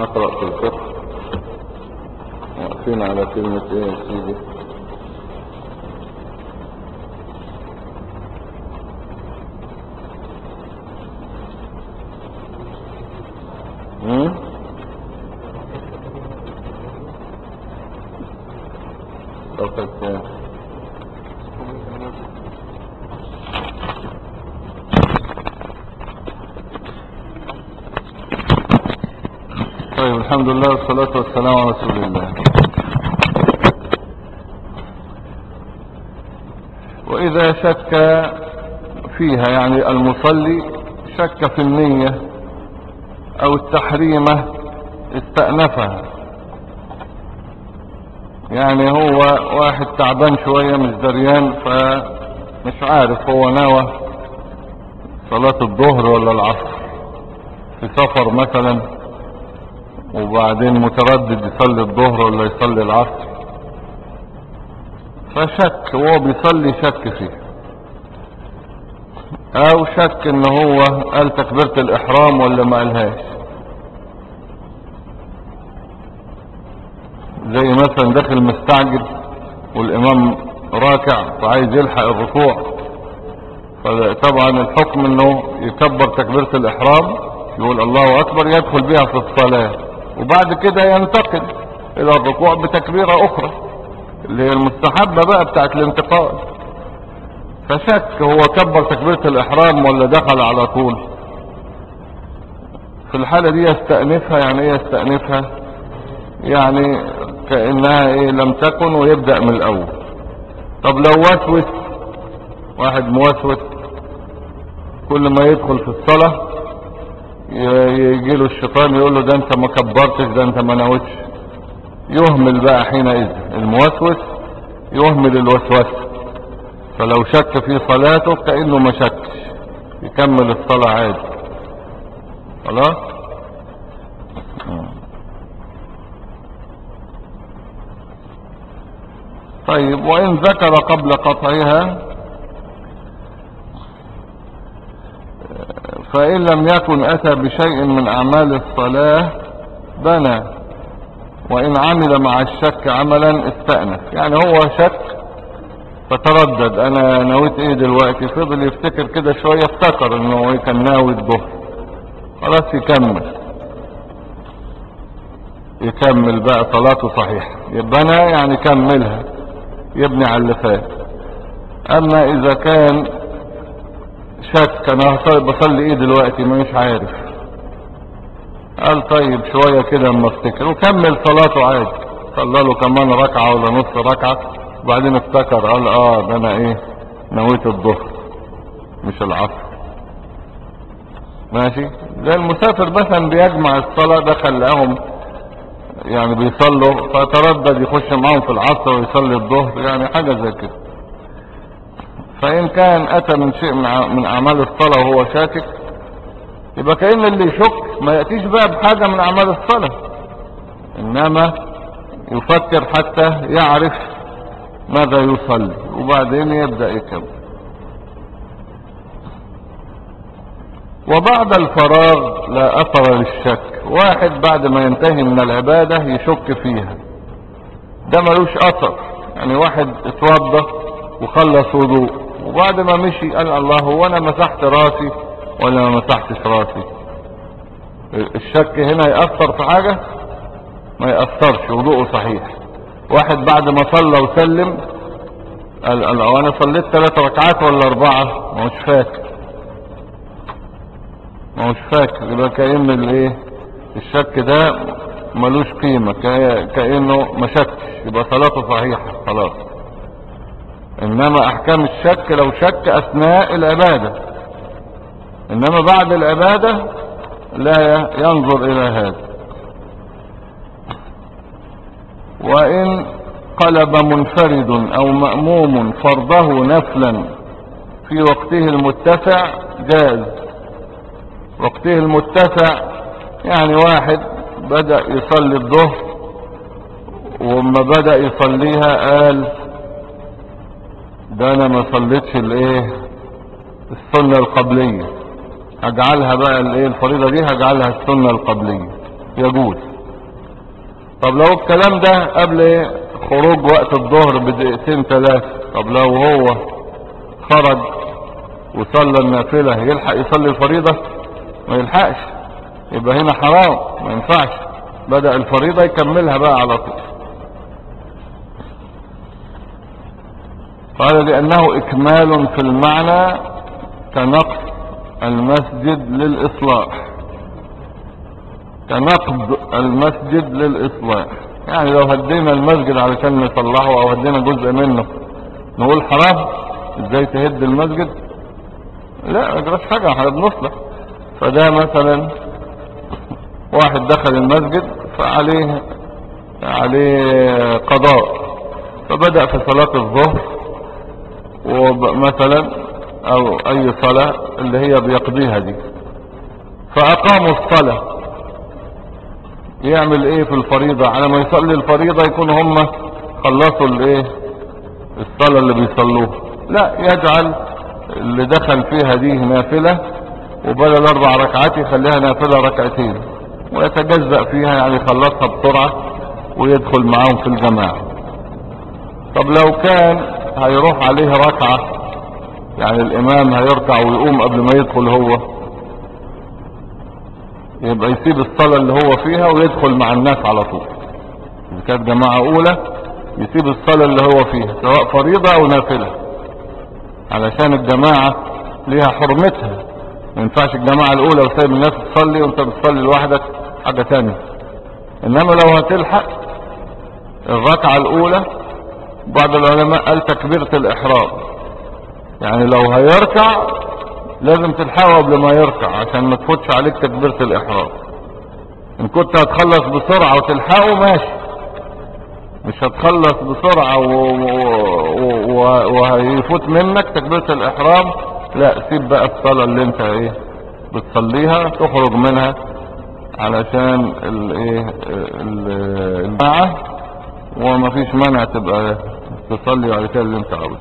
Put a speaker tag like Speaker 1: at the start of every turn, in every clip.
Speaker 1: نقرأ في الفقه. واقفين على كلمة ايه يا سيدي؟ صفحة كام؟ طيب، الحمد لله والصلاة والسلام على رسول الله. وإذا شك فيها، يعني المصلي شك في النية أو التحريمة، استأنفها. يعني هو واحد تعبان شوية مش دريان، فمش عارف هو ناوى صلاة الظهر ولا العصر، في سفر مثلا، وبعدين متردد يصلي الظهر ولا يصلي العصر، فشك وهو بيصلي، شك فيه. او شك ان هو قال تكبيرة الاحرام ولا ما قالهاش، زي مثلا داخل مستعجل والامام راكع فعايز يلحق الركوع، فطبعا الحكم انه يكبر تكبيرة الاحرام، يقول الله اكبر، يدخل بها في الصلاة، وبعد كده ينتقل الى الركوع بتكبيرة اخرى اللي هي المستحبة بقى بتاعت الانتقال. فشك هو كبر تكبيرة الاحرام ولا دخل على طول. في الحالة دي يستأنفها. يعني ايه يستأنفها؟ يعني كأنها ايه لم تكن، ويبدأ من الاول. طب لو وسوس، واحد موسوس كل ما يدخل في الصلاة يجي له الشيطان يقول له ده انت ما كبرتش، ده انت ما نويتش، يهمل بقى حينئذ الموسوس، يهمل الوسوسة. فلو شك في صلاته كأنه ما شكش، يكمل الصلاة عادي. خلاص. طيب، وإن ذكر قبل قطعها، فإن لم يكن أتى بشيء من أعمال الصلاة بنى، وإن عمل مع الشك عملا استأنف. يعني هو شك فتردد، أنا نويت إيه دلوقتي، فضل يفتكر كده شوية، افتكر إنه كان ناوي الظهر، خلاص يكمل بقى صلاته صحيحة. يبقى أنا يعني كملها، يبني على اللي فات. أما إذا كان شك، أنا بصلي إيه دلوقتي مش عارف، قال طيب شوية كده اما افتكر، وكمل صلاته عادي، صلى له كمان ركعة ولا نص ركعة، وبعدين افتكر قال ده انا ايه نويت الظهر مش العصر. ماشي. زي المسافر مثلا بيجمع الصلاة، دخل لهم يعني بيصلوا، فتردد يخش معاهم في العصر ويصلي الظهر، يعني حاجة زي كده. فإن كان أتى من شيء من أعمال الصلاة وهو شاكك، يبقى كأن اللي يشك ما يأتيش بقى بحاجة من أعمال الصلاة، إنما يفكر حتى يعرف ماذا يصلي، وبعدين يبدأ يكمل. وبعد الفراغ لا أثر للشك. واحد بعد ما ينتهي من العبادة يشك فيها، ده ملوش أثر. يعني واحد اتوضى وخلص وضوء، وبعد ما مشي قال الله هو أنا مسحت راسي ولا ما مسحتش راسي. الشك هنا يأثر في حاجة؟ ما يأثرش، وضوءه صحيح. واحد بعد ما صلى وسلم قال انا صليت 3 ركعات ولا 4، ما هوش فاكر، يبقى كأن الايه الشك ده ملوش قيمة، كأنه ما شكش، يبقى صلاته صحيحة خلاص. انما احكام الشك لو شك اثناء العبادة، انما بعد العبادة لا ينظر الى هذا. وان قلب منفرد او مأموم فرضه نفلا في وقته المتسع جاز. وقته المتسع يعني واحد بدأ يصلي الظهر، وما بدأ يصليها قال ده انا ما صليتش الايه السنة القبلية، هجعلها بقى الايه الفريضة دي هجعلها السنة القبلية، يجوز. طب لو الكلام ده قبل خروج وقت الظهر بدقيقتين 3، طب لو هو خرج وصلى النافلة يلحق يصلي الفريضة؟ ما يلحقش، يبقى هنا حرام، ما ينفعش. بدأ الفريضة يكملها بقى على طول. قال لأنه إكمال في المعنى كنقض المسجد للإصلاح، كنقض المسجد للإصلاح. يعني لو هدينا المسجد علشان نصلحه او هدينا جزء منه نقول حرام؟ ازاي تهد المسجد؟ لا، مجرش حاجة، احنا بنصلح. فده مثلا واحد دخل المسجد فعليه قضاء، فبدأ في صلاة الظهر ومثلا او اي صلاة اللي هي بيقضيها دي، فاقاموا الصلاة. يعمل ايه في الفريضة؟ على ما يصلي الفريضة يكون هم خلصوا الايه الصلاة اللي بيصلوها. لا، يجعل اللي دخل فيها دي نافلة، وبدل 4 ركعات يخليها نافلة 2 ركعتين، ويتجزأ فيها، يعني يخلصها بسرعة ويدخل معاهم في الجماعة. طب لو كان هيروح عليه ركعة، يعني الامام هيركع ويقوم قبل ما يدخل هو، يبقى يسيب الصلاة اللي هو فيها ويدخل مع الناس على طول. إذا كانت جماعة اولى يسيب الصلاة اللي هو فيها سواء فريضة او نافلة، علشان الجماعة ليها حرمتها. ما ينفعش الجماعة الاولى وسايب الناس تصلي وانت بتصلي لوحدك، حاجة تانية. انما لو هتلحق الركعة الاولى، بعض العلماء قال تكبيرة الاحرام، يعني لو هيركع لازم تلحقه قبل ما يركع عشان ما تفوتش عليك تكبيرة الاحرام. ان كنت هتخلص بسرعة وتلحقه ماشي، مش هتخلص بسرعة وهيفوت منك تكبيرة الاحرام، لا، سيب بقى الصلاة اللي انت ايه بتصليها، تخرج منها علشان الجماعة، ومفيش مانع تبقى تصلي على كده اللي انت عاوزه.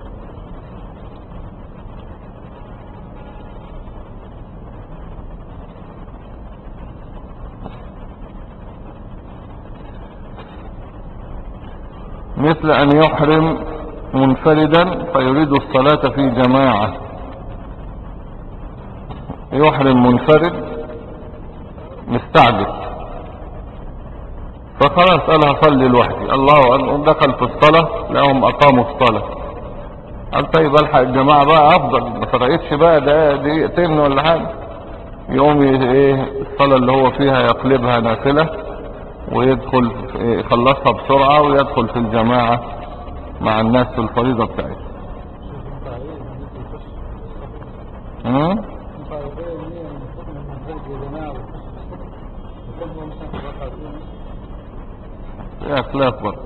Speaker 1: مثل ان يحرم منفردا فيريد الصلاة في جماعة. يحرم منفرد مستعجل، فخلاص قال هصلي لوحدي، الله أكبر، دخل في الصلاة لهم اقاموا الصلاة، قال طيب الحق الجماعة بقى افضل، ما فرقتش بقى ده دقيقتين ولا حاجة. يقوم الصلاة اللي هو فيها يقلبها نافلة ويدخل يخلصها بسرعة ويدخل في الجماعة مع الناس في الفريضة بتاعته. يا خلاف برضه.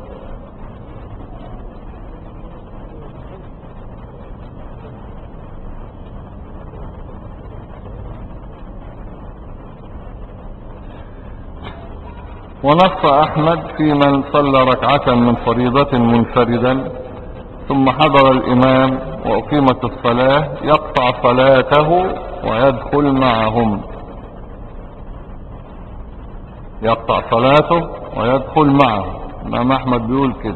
Speaker 1: ونص احمد في من صلى ركعة من فريضة منفردا ثم حضر الامام واقيمت الصلاة يقطع صلاته ويدخل معهم، يقطع صلاته ويدخل معه. امام احمد بيقول كده،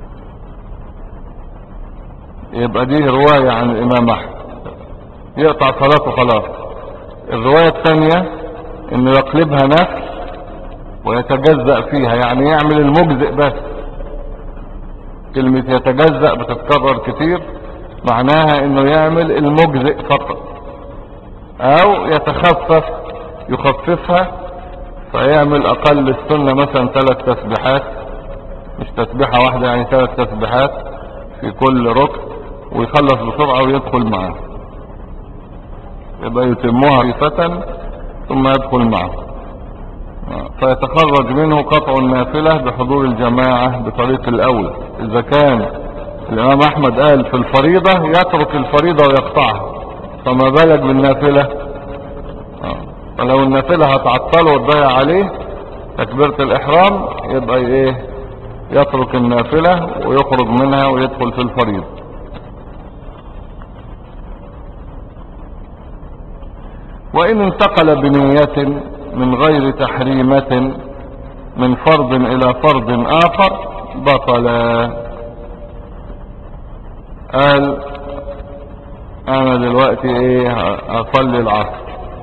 Speaker 1: يبقى دي رواية عن الامام احمد، يقطع صلاته خلاص. الرواية الثانية انه يقلبها نفل ويتجزأ فيها، يعني يعمل المجزئ بس. كلمة يتجزأ بتتكرر كتير، معناها انه يعمل المجزئ فقط، او يتخفف يخففها فيعمل اقل السنة مثلا 3 تسبيحات، مش تسبيحة واحدة، يعني 3 تسبيحات في كل ركن، ويخلص بسرعة ويدخل معاه، يبقى يتموها خفيفة ثم يدخل معه. فيتخرج منه قطع النافلة بحضور الجماعة بطريق الاولى. اذا كان الامام احمد قال في الفريضة يترك الفريضة ويقطعها، فما بالك بالنافلة؟ فلو النافلة هتعطله وتضيع عليه تكبيرة الاحرام، يبقى يترك النافلة ويخرج منها ويدخل في الفريضة. وان انتقل بنية من غير تحريمة من فرض الى فرض اخر بطلا. قال انا دلوقتي ايه اصلي العصر،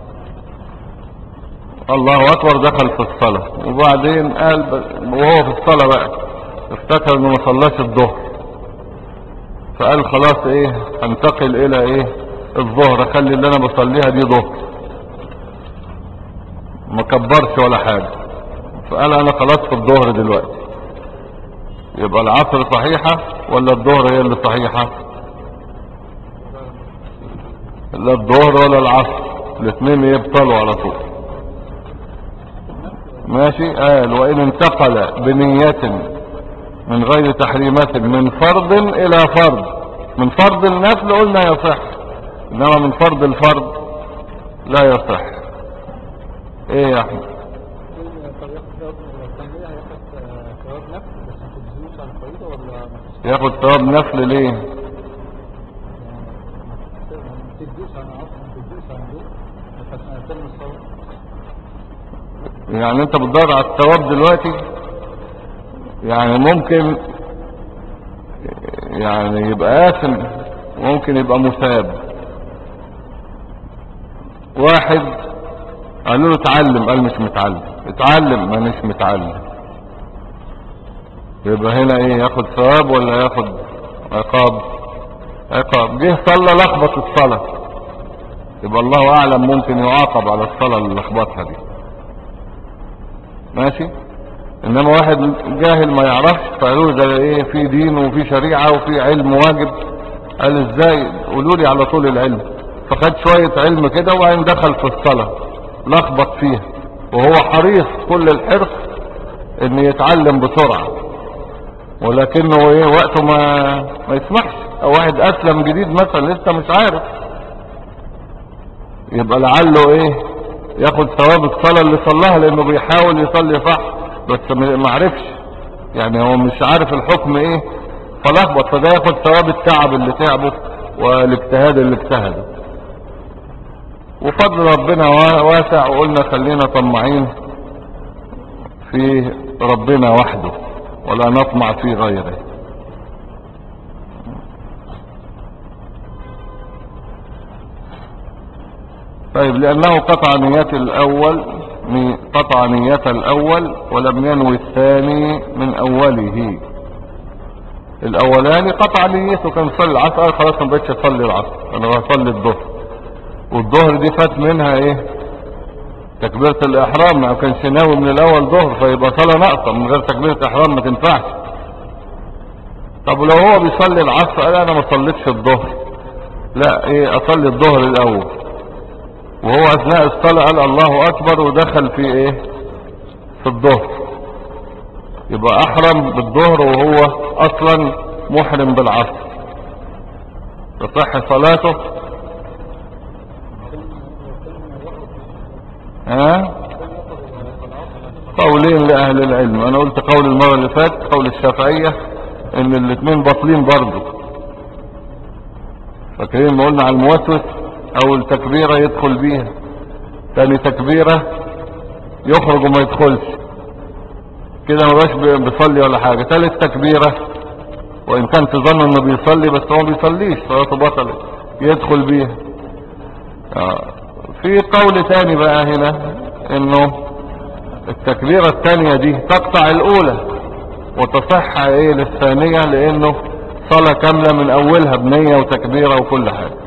Speaker 1: الله اكبر دخل في الصلاة، وبعدين قال وهو في الصلاة بقى افتكر انه ما صلاش الظهر، فقال خلاص ايه انتقل الى ايه الظهر، اخلي اللي انا بصليها دي ظهر، ما كبرش ولا حاجة. فقال انا خلاص في الظهر دلوقتي، يبقى العصر صحيحة ولا الظهر هي اللي صحيحة؟ لا الظهر ولا العصر، الاثنين يبطلوا على طول. ماشي. قال وان انتقل بنية من غير تحريمات من فرض الى فرض، من فرض النفل قلنا يصح، انما من فرض الفرض لا يصح. ايه يا احمد؟ ياخد ثواب نفل ليه؟ يعني انت بتدور على الثواب دلوقتي؟ يعني ممكن يعني يبقى آثم، ممكن يبقى مثاب. واحد قالوا له اتعلم، قال مش متعلم، اتعلم ما مش متعلم، يبقى هنا ايه ياخد ثواب ولا ياخد عقاب؟ عقاب. جه صلى لخبط الصلاة، يبقى الله اعلم ممكن يعاقب على الصلاة اللي لخبطها دي. ماشي. انما واحد جاهل ما يعرفش، فقالوا ده ايه في دين وفي شريعة وفي علم واجب، قال ازاي قولوا لي على طول العلم، فخد شوية علم كده وبعدين دخل في الصلاة لخبط فيها، وهو حريص كل الحرص ان يتعلم بسرعة، ولكنه ايه وقته ما يسمحش. او واحد اسلم جديد مثلا لسه مش عارف، يبقى لعله ايه ياخد ثواب الصلاة اللي صلاها، لانه بيحاول يصلي صح بس ما عرفش، يعني هو مش عارف الحكم ايه فلخبط، فده ياخد ثواب التعب اللي تعبه والاجتهاد اللي اجتهده. وفضل ربنا واسع، وقلنا خلينا طمعين في ربنا وحده ولا نطمع في غيره. طيب لأنه قطع نية الأول ولم ينوي الثاني من أوله. الأولاني قطع نيته، كان صلي العصر خلاص ما بقتش أصلي العصر، أنا بصلي الظهر، والظهر دي فات منها إيه تكبيرة الإحرام، ما كانش ناوي من الأول ظهر، فيبقى صلاة ناقصة من غير تكبيرة إحرام ما تنفعش. طب لو هو بيصلي العصر قال أنا ما صليتش الظهر، لا إيه أصلي الظهر الأول، وهو اثناء الصلاة قال الله اكبر ودخل في ايه في الظهر، يبقى احرم بالظهر وهو اصلا محرم بالعصر، تصح صلاته؟ قولين لاهل العلم، انا قلت قول المرة اللي فاتت قول الشافعية ان الاثنين باطلين برضه. فاكرين ما قلنا على الموسوس اول تكبيرة يدخل بيها، ثاني تكبيرة يخرج وما يدخلش، كده ما باش بيصلي ولا حاجة. ثالث تكبيرة وان كان تظن انه بيصلي بس هو بيصليش، صلاته بطل، يدخل بيها. في قول تاني بقى هنا انه التكبيرة الثانية دي تقطع الاولى وتصح ايه للثانية، لانه صلاة كاملة من اولها بنية وتكبيرة وكل حاجة،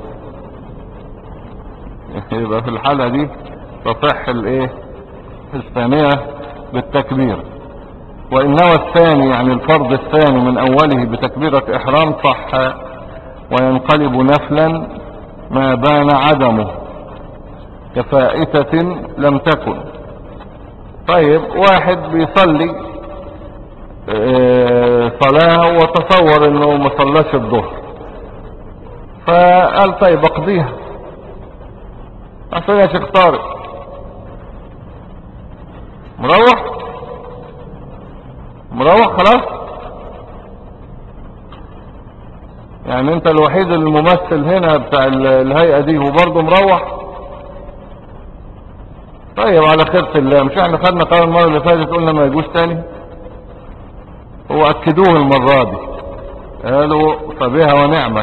Speaker 1: يبقى في الحالة دي تصح الايه الثانية بالتكبير. وإن نوى الثاني يعني الفرض الثاني من أوله بتكبيرة إحرام صح، وينقلب نفلا ما بان عدمه كفائتة لم تكن. طيب واحد بيصلي صلاة وتصور انه ما صلاش الظهر، فقال طيب اقضيها عشان يا شيخ طارق مروح خلاص، يعني انت الوحيد الممثل هنا بتاع الهيئة دي وبرضه مروح. طيب على خيرة الله. مش احنا خدنا قرار المرة اللي فاتت قلنا ما يجوز تاني؟ هو اكدوه المرة دي، قالوا فبها ونعمت.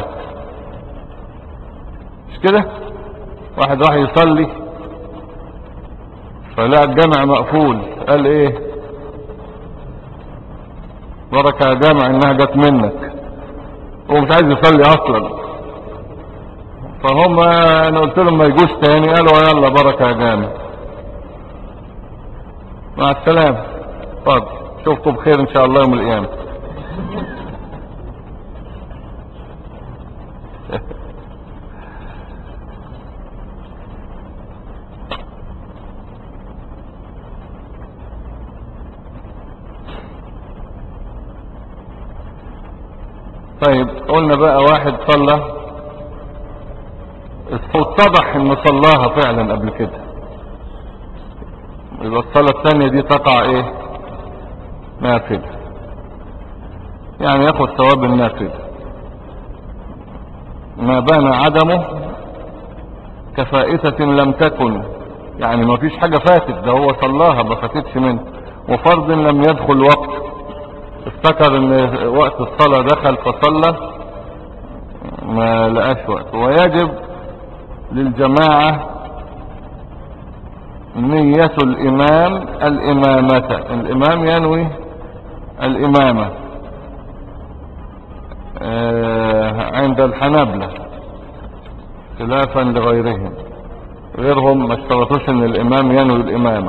Speaker 1: مش كده؟ واحد راح يصلي فلقى الجامع مقفول، قال ايه؟ بركة يا جامع انها جت منك. هو مش عايز يصلي اصلا. فهم انا قلت لهم ما يجوش تاني، قالوا يلا بركة يا جامع. مع السلامة. اتفضل، اشوفكم بخير ان شاء الله يوم القيامة. طيب قلنا بقى واحد صلى، اتضح انه صلاها فعلا قبل كده، يبقى الصلاة الثانية دي تقع ايه؟ نافلة، يعني ياخد ثواب النافلة. ما بان عدمه كفائتة لم تكن، يعني ما فيش حاجة فاتت، ده هو صلاها ما فاتتش منه. وفرض لم يدخل وقت، افتكر ان وقت الصلاة دخل فصلى ما لقاش وقت. ويجب للجماعة نية الامام الامامة، الامام ينوي الامامة عند الحنابلة خلافا لغيرهم. غيرهم ما اشترطوش ان الامام ينوي الامامة.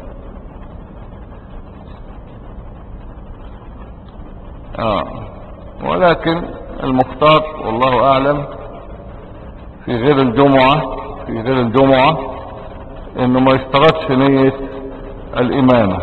Speaker 1: ولكن المختار والله اعلم في غير الجمعة انه ما يشترطش نية الامامة.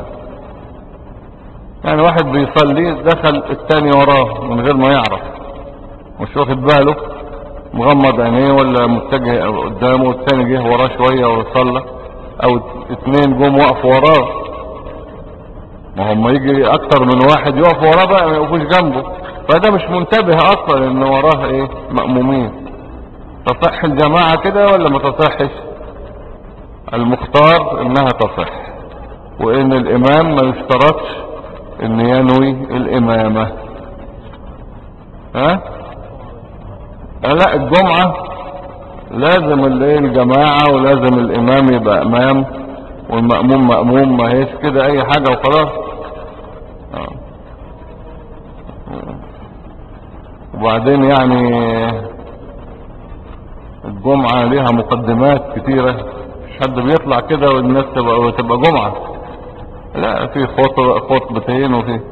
Speaker 1: يعني واحد بيصلي دخل التاني وراه من غير ما يعرف، مش واخد باله، مغمض عينيه ولا متجه قدامه، والتاني جه وراه شوية وصلى، او اتنين جم وقفوا وراه. ما هم يجي اكتر من واحد يقف وراه بقى، ما يقفوش جنبه، فده مش منتبه اصلا ان وراه ايه؟ مأمومين. تصح الجماعة كده ولا ما تصحش؟ المختار انها تصح، وان الامام ما يشترطش ان ينوي الامامة. ها؟ لا، الجمعة لازم الجماعة، ولازم الامام يبقى امام والمأموم مأموم، ما هيش كده اي حاجة وخلاص. وبعدين يعني الجمعة ليها مقدمات كتيرة، مش حد بيطلع كده والناس تبقى جمعة. لا، في خطبتين وفي.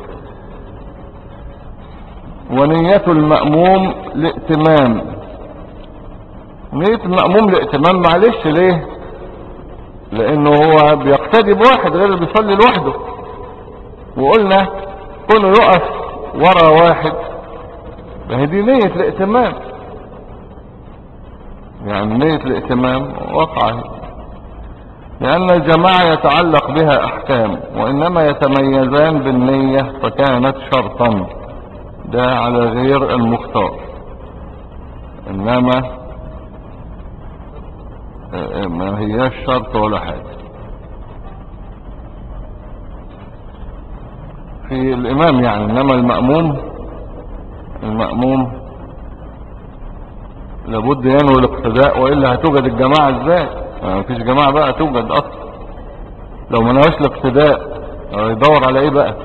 Speaker 1: ونية المأموم لائتمام، نية المأموم لائتمام معلش ليه؟ لانه هو بيقتدي بواحد غير اللي بيصلي لوحده. وقلنا كونه يقف ورا واحد فهي دي نية الائتمام، يعني نية الائتمام وقعه، لأن الجماعة يتعلق بها أحكام، وإنما يتميزان بالنية فكانت شرطا، ده على غير المختار. إنما ما هياش شرط ولا حاجة. في الإمام يعني، إنما المأموم لابد ينوي الاقتداء، وإلا هتوجد الجماعة ازاي؟ ما فيش جماعة بقى توجد أصلا لو ما نواش الاقتداء. يدور على ايه بقى؟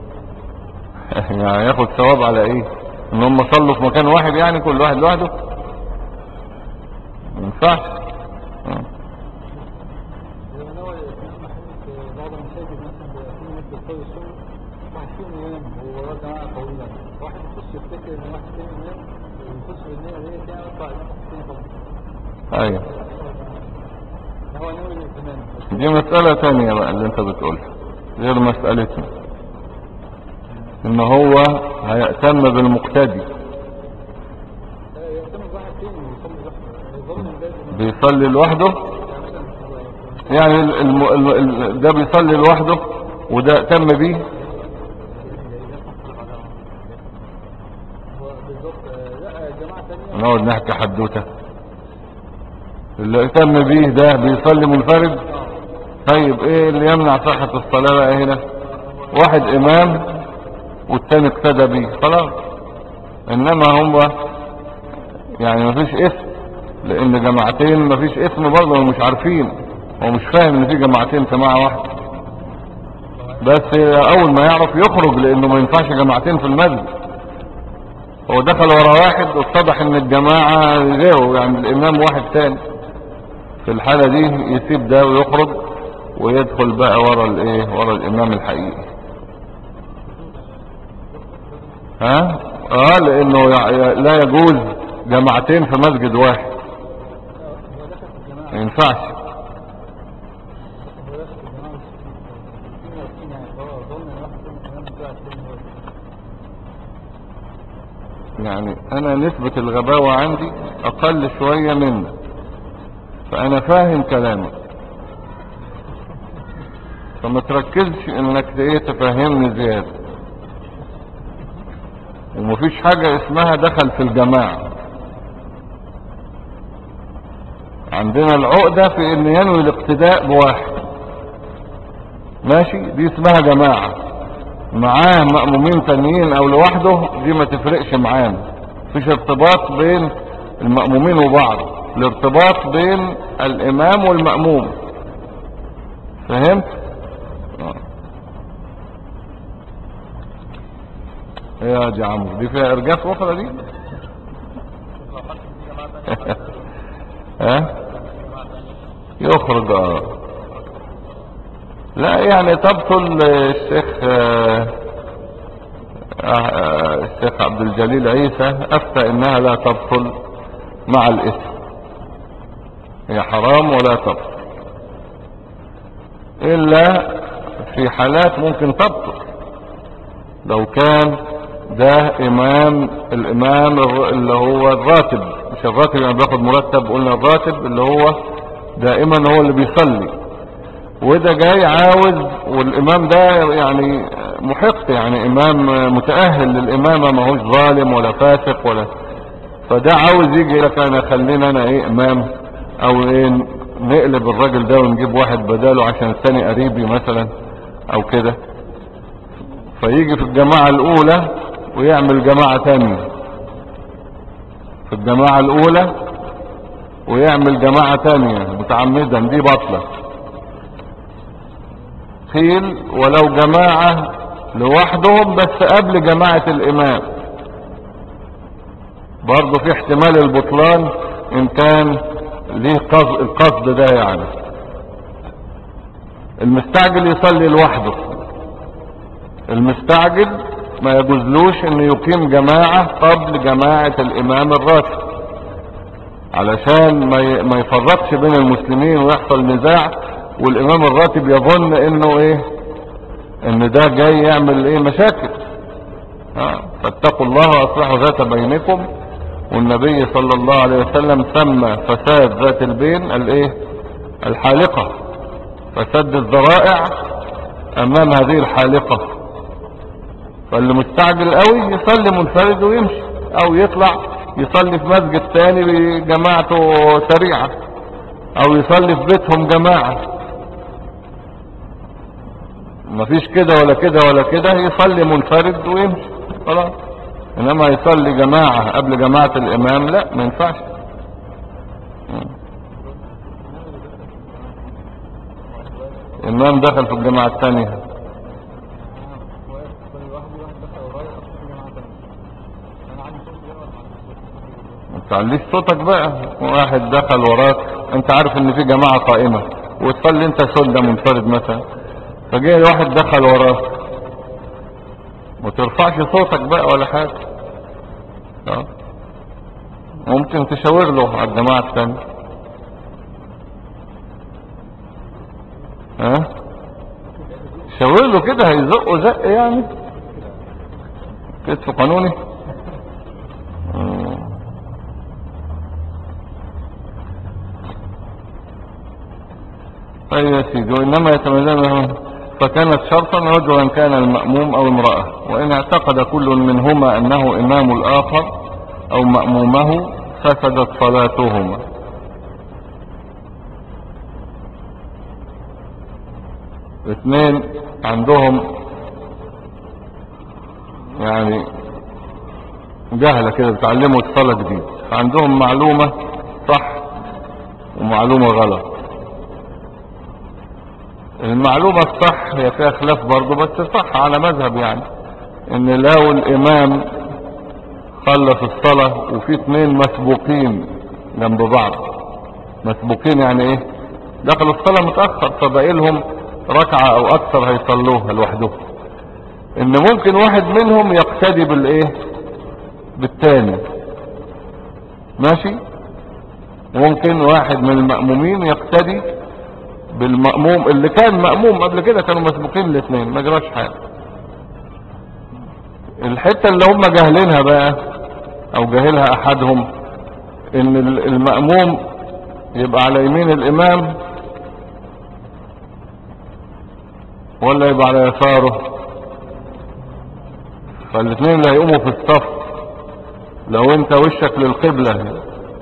Speaker 1: يعني ياخد ثواب على ايه؟ ان هم صلوا في مكان واحد، يعني كل واحد لوحده ما ينفعش. ايوه، دي مسألة تانية بقى اللي انت بتقولها، غير مسألتنا ان هو هيأتم بالمقتدي. بيصلي لوحده، يعني ده بيصلي لوحده وده اتم بيه. نقعد نحكي حدوته. اللي اتم بيه ده بيصلي منفرد، طيب ايه اللي يمنع صحة الصلاة بقى هنا؟ واحد امام والتاني اقتدى بيه خلاص. انما هم يعني مفيش اسم، لان جماعتين مفيش اسم برضه، مش عارفين، هو مش فاهم ان في جماعتين جماعة واحدة، بس اول ما يعرف يخرج، لانه ما ينفعش جماعتين في المسجد. هو دخل ورا واحد واتضح ان الجماعة غيره، يعني الامام واحد تاني، في الحالة دي يسيب ده ويخرج ويدخل بقى ورا الايه، ورا الامام الحقيقي. ها لانه لا يجوز جماعتين في مسجد واحد، ما ينفعش. يعني انا نسبة الغباوة عندي اقل شوية منك، فانا فاهم كلامك، فما تركزش انك ايه تفهمني زيادة. ومفيش حاجة اسمها دخل في الجماعة، عندنا العقدة في ان ينوي الاقتداء بواحد ماشي، دي اسمها جماعة، معاه مأمومين تانيين او لوحده دي ما تفرقش معانا. مفيش ارتباط بين المأمومين وبعض، الارتباط بين الامام والمأموم. فهمت؟ يا دي عمرو دي فيها ارجاف اخرى دي. ها يخرج لا يعني تبطل. الشيخ عبد الجليل عيسى افتى انها لا تبطل مع الاسم، هي حرام ولا تبطل الا في حالات ممكن تبطل. لو كان ده الامام اللي هو الراتب، مش الراتب يعني بياخد مرتب، قلنا الراتب اللي هو دائما هو اللي بيصلي، وده جاي عاوز، والامام ده يعني محق، يعني امام متأهل للامامة، ما هوش ظالم ولا فاسق ولا، فده عاوز يجي لك انا خلينا انا ايه امام، او ايه نقلب الراجل ده ونجيب واحد بداله عشان الثاني قريبي مثلا او كده، فيجي في الجماعة الاولى ويعمل جماعة تانية في الجماعة الاولى ويعمل جماعة تانية متعمدا، دي بطلة. قيل ولو جماعة لوحدهم بس قبل جماعة الامام، برضو في احتمال البطلان ان كان ليه القصد ده. يعني المستعجل يصلي لوحده، المستعجل ما يجوزلوش ان يقيم جماعة قبل جماعة الامام الراتب، علشان ما يفرقش بين المسلمين ويحصل نزاع، والامام الراتب يظن انه ايه، ان ده جاي يعمل ايه مشاكل. فاتقوا الله واصلحوا ذات بينكم، والنبي صلى الله عليه وسلم سمى فساد ذات البين الايه، الحالقة، فسد الذرائع امام هذه الحالقة. فاللي مستعجل قوي يصلي منفرد ويمشي، او يطلع يصلي في مسجد تاني بجماعته سريعة، او يصلي في بيتهم جماعة. مفيش كده ولا كده ولا كده، يصلي منفرد ويمشي خلاص. انما يصلي جماعة قبل جماعة الامام لا، ما ينفعش. الامام دخل في الجماعة الثانية، ما تعليش صوتك بقى. واحد دخل وراك، انت عارف ان في جماعة قائمة وتصلي انت سنة منفرد مثلا، فجاء واحد دخل وراك، ما ترفعش صوتك بقى ولا حاجة. ممكن تشاور له على الجماعة الثانية. شاور له كده، هيزقه زق يعني كتف قانوني. طيب يا سيدي، وإنما يتميزون فكانت شرطا رجلا كان المأموم أو امرأة، وإن اعتقد كل منهما أنه إمام الآخر أو مأمومه فسدت صلاتهما. اثنين عندهم يعني جهلة كده، بتعلموا الصلاة جديد، عندهم معلومة صح ومعلومة غلط. المعلومة الصح هي فيها خلاف برضو بس صح على مذهب، يعني ان لو الامام خلص الصلاة وفي اثنين مسبوقين جنب بعض، مسبوقين يعني ايه؟ دخلوا الصلاة متأخر فبقي لهم ركعة او اكثر هيصلوها لوحدهم، ان ممكن واحد منهم يقتدي بالايه؟ بالتاني، ماشي. ممكن واحد من المأمومين يقتدي بالمأموم اللي كان مأموم قبل كده، كانوا مسبوقين الاثنين ما جراش حاجة. الحتة اللي هم جاهلينها بقى او جاهلها احدهم، ان المأموم يبقى على يمين الامام ولا يبقى على يساره. فالاثنين اللي هيقوموا في الصف، لو انت وشك للقبلة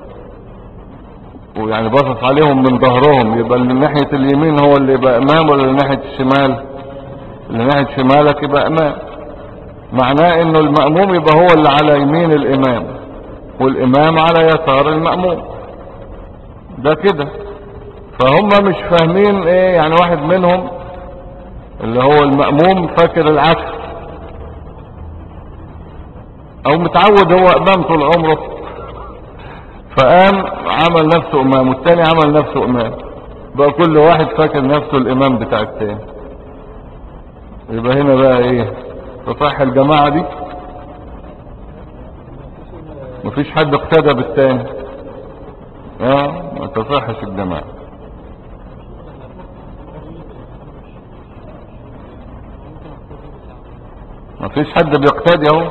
Speaker 1: ويعني باصص عليهم من ظهرهم، يبقى اللي ناحية اليمين هو اللي يبقى امام، ولا اللي ناحية الشمال؟ اللي ناحية شمالك يبقى امام. معناه انه المأموم يبقى هو اللي على يمين الامام والامام على يسار المأموم، ده كده. فهم مش فاهمين ايه يعني، واحد منهم اللي هو المأموم فاكر العكس، او متعود هو امام طول عمره، فقام عمل نفسه امام والتاني عمل نفسه امام، بقى كل واحد فاكر نفسه الامام بتاع التاني. يبقى هنا بقى ايه؟ تصح الجماعة دي؟ مفيش حد اقتدى بالتاني، ما تصحش الجماعة. مفيش حد بيقتدي اهو.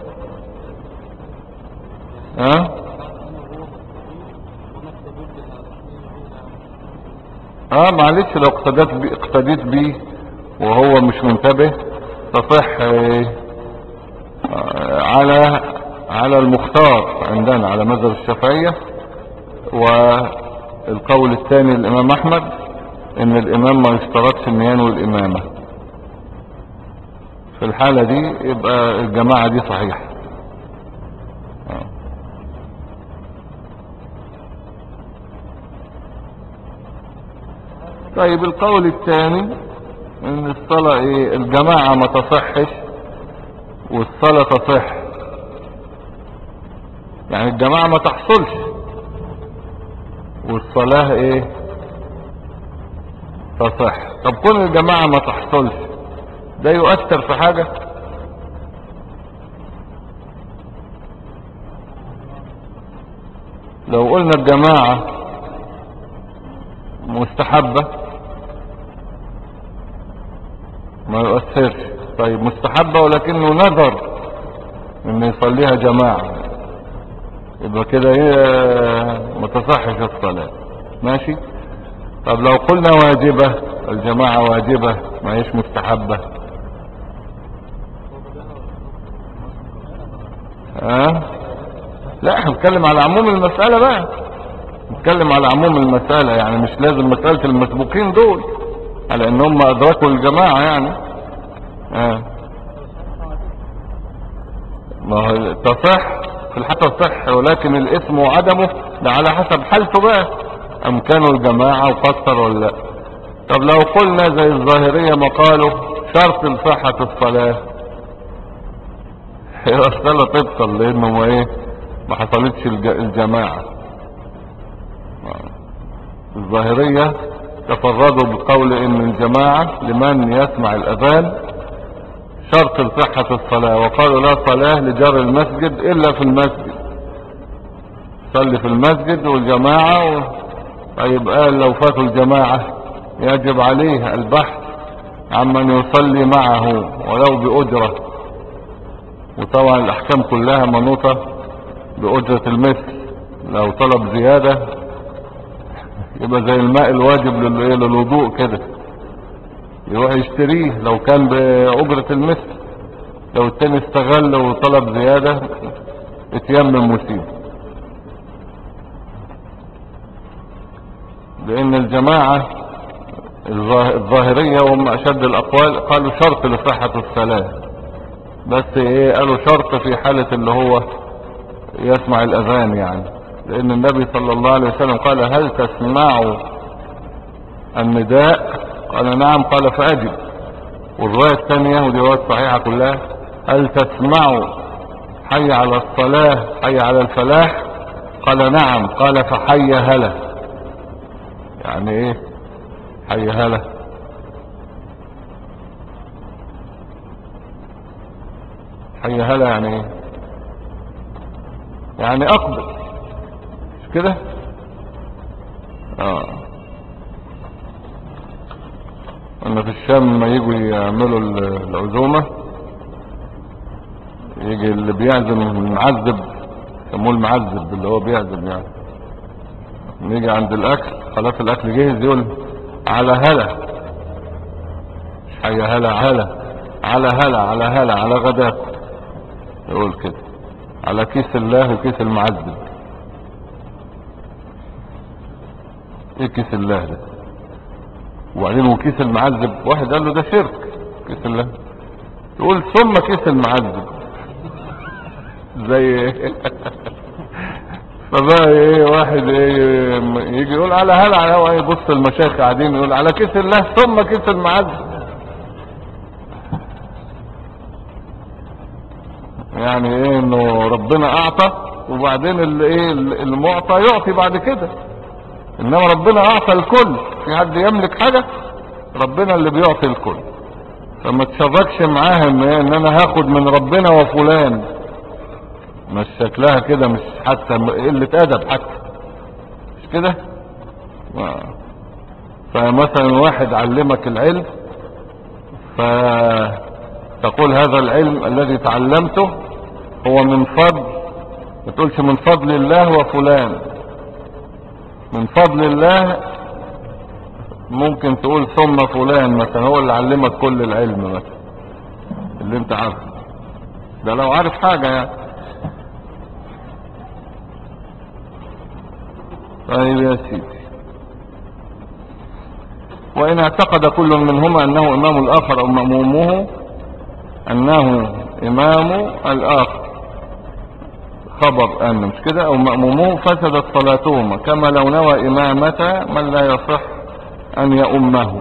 Speaker 1: معلش، لو اقتديت بيه وهو مش منتبه تصح على المختار عندنا على مذهب الشافعية، والقول الثاني الامام احمد ان الامام ما يشترطش ان ينوي الامامة. في الحالة دي يبقى الجماعة دي صحيحة. طيب القول الثاني ان الصلاة الجماعة ما تصحش والصلاة تصح، يعني الجماعة ما تحصلش والصلاة تصح. طب كون الجماعة ما تحصلش ده يؤثر في حاجة؟ لو قلنا الجماعة مستحبة ما يؤثرش. طيب مستحبة ولكنه نذر ان يصليها جماعة، يبقى كده ما تصحش الصلاة، ماشي. طب لو قلنا واجبة، الجماعة واجبة ما هيش مستحبة، لا احنا نتكلم على عموم المسألة بقى، نتكلم على عموم المسألة، يعني مش لازم مسألة المسبوقين دول على ان هم ادركوا الجماعة يعني. ما هو تصح في الحالة تصح، ولكن الاسم وعدمه ده على حسب حالته بقى، امكانه الجماعة وقصر ولا لا. طب لو قلنا زي الظاهرية ما قالوا شرط لصحة الصلاة، هي الصلاة تبطل لانه ما حصلتش الجماعة. الظاهرية تفردوا بقول ان الجماعة لمن يسمع الاذان شرط لصحة الصلاة، وقالوا لا صلاة لجار المسجد الا في المسجد، صلي في المسجد والجماعة طيب قال لو فاتوا الجماعة يجب عليه البحث عمن يصلي معه ولو بأجرة، وطبعا الاحكام كلها منوطة بأجرة المثل، لو طلب زيادة يبقى زي الماء الواجب للوضوء كده، يروح يشتريه لو كان بأجرة المثل، لو التاني استغل وطلب زيادة اتيمم وسيب. لان الجماعة الظاهرية وهم اشد الاقوال قالوا شرط لصحة الصلاة، بس ايه قالوا شرط في حالة اللي هو يسمع الاذان يعني، لان النبي صلى الله عليه وسلم قال هل تسمعوا النداء؟ قال نعم، قال فاجب. والرواية الثانية ودي رواية صحيحة كلها، هل تسمعوا حي على الصلاة حي على الفلاح؟ قال نعم، قال فحي هلا. يعني ايه حي هلا؟ حي هلا يعني ايه؟ يعني اقبل، مش كده؟ انا في الشام لما يجوا يعملوا العزومة، يجي اللي بيعزم المعذب، يسموه المعذب اللي هو بيعزم يعني، يجي عند الاكل خلاص الاكل جاهز يقول على هلا، مش حي هلا، هلا على هلا، على هلا على غداكم، يقول كده على كيس الله وكيس المعذب. ايه كيس الله ده؟ وبعدين وكيس المعذب، واحد قال له ده شرك كيس الله، يقول ثم كيس المعذب زي فبقى ايه واحد ايه يجي يقول على هلا، على هو يبص المشايخ قاعدين يقول على كيس الله ثم كيس المعذب، يعني ايه انه ربنا اعطى وبعدين اللي ايه المعطى يعطي بعد كده، انما ربنا اعطى الكل، في حد يملك حاجة؟ ربنا اللي بيعطي الكل. فما تشركش معاهم ان انا هاخد من ربنا وفلان، مش شكلها كده، مش حتى قلة ادب حتى، مش كده؟ فمثلا واحد علمك العلم فتقول هذا العلم الذي تعلمته هو من فضل، ما تقولش من فضل الله وفلان، من فضل الله ممكن تقول ثم فلان مثلا هو اللي علمك كل العلم مثلا اللي انت عارفه، ده لو عارف حاجة يعني. طيب يا سيدي، وإن اعتقد كل منهما أنه إمام الآخر أو مأمومه، أنه إمام الآخر خبر أن مش كده، أو مأمومه، فسدت صلاتهما، كما لو نوى إمامة من لا يصح أن يؤمه.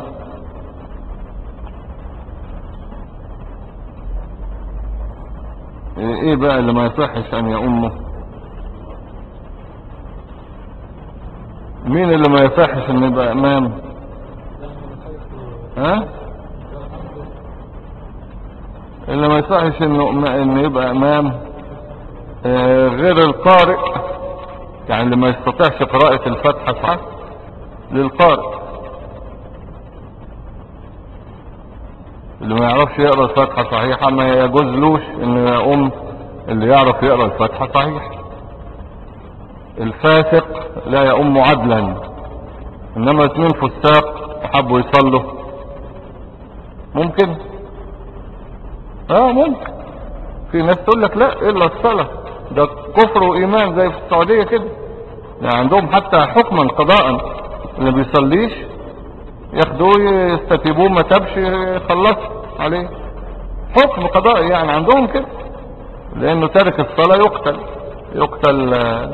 Speaker 1: إيه بقى اللي ما يصحش أن يؤمه؟ مين اللي ما يصحش أن يبقى إمام؟ ها؟ اللي ما يصحش أن يبقى إمام غير القارئ، يعني اللي ما يستطيعش قراءة الفاتحة صح للقارئ، اللي ما يعرفش يقرأ الفاتحة صحيحة ما يجوزلوش انه يقوم اللي يعرف يقرأ الفاتحة صحيح. الفاسق لا يقوم عدلا، انما اثنين فساق وحبوا يصلوا ممكن، ممكن. في ناس تقول لك لا الا الصلاة ده كفر وايمان زي في السعودية كده، يعني عندهم حتى حكما قضاء اللي بيصليش ياخدوه يستتيبوه، ما تبش يخلصوا عليه حكم قضائي يعني عندهم كده، لانه تارك الصلاة يقتل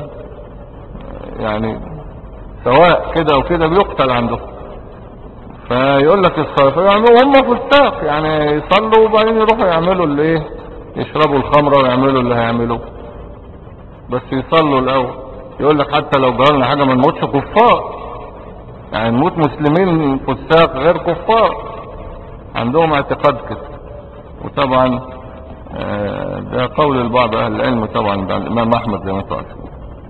Speaker 1: يعني سواء كده او كده بيقتل عندهم. فيقول لك الصلاة يعني هم فساق، يعني يصلوا وبعدين يروحوا يعملوا اللي ايه، يشربوا الخمرة ويعملوا اللي هيعملوه، بس يصلوا الاول. يقول لك حتى لو جرالنا حاجة ما نموتش كفار، يعني نموت مسلمين فساق غير كفار، عندهم اعتقاد كده. وطبعا ده قول البعض اهل العلم طبعا، ده الامام احمد زي ما انتم عارفين.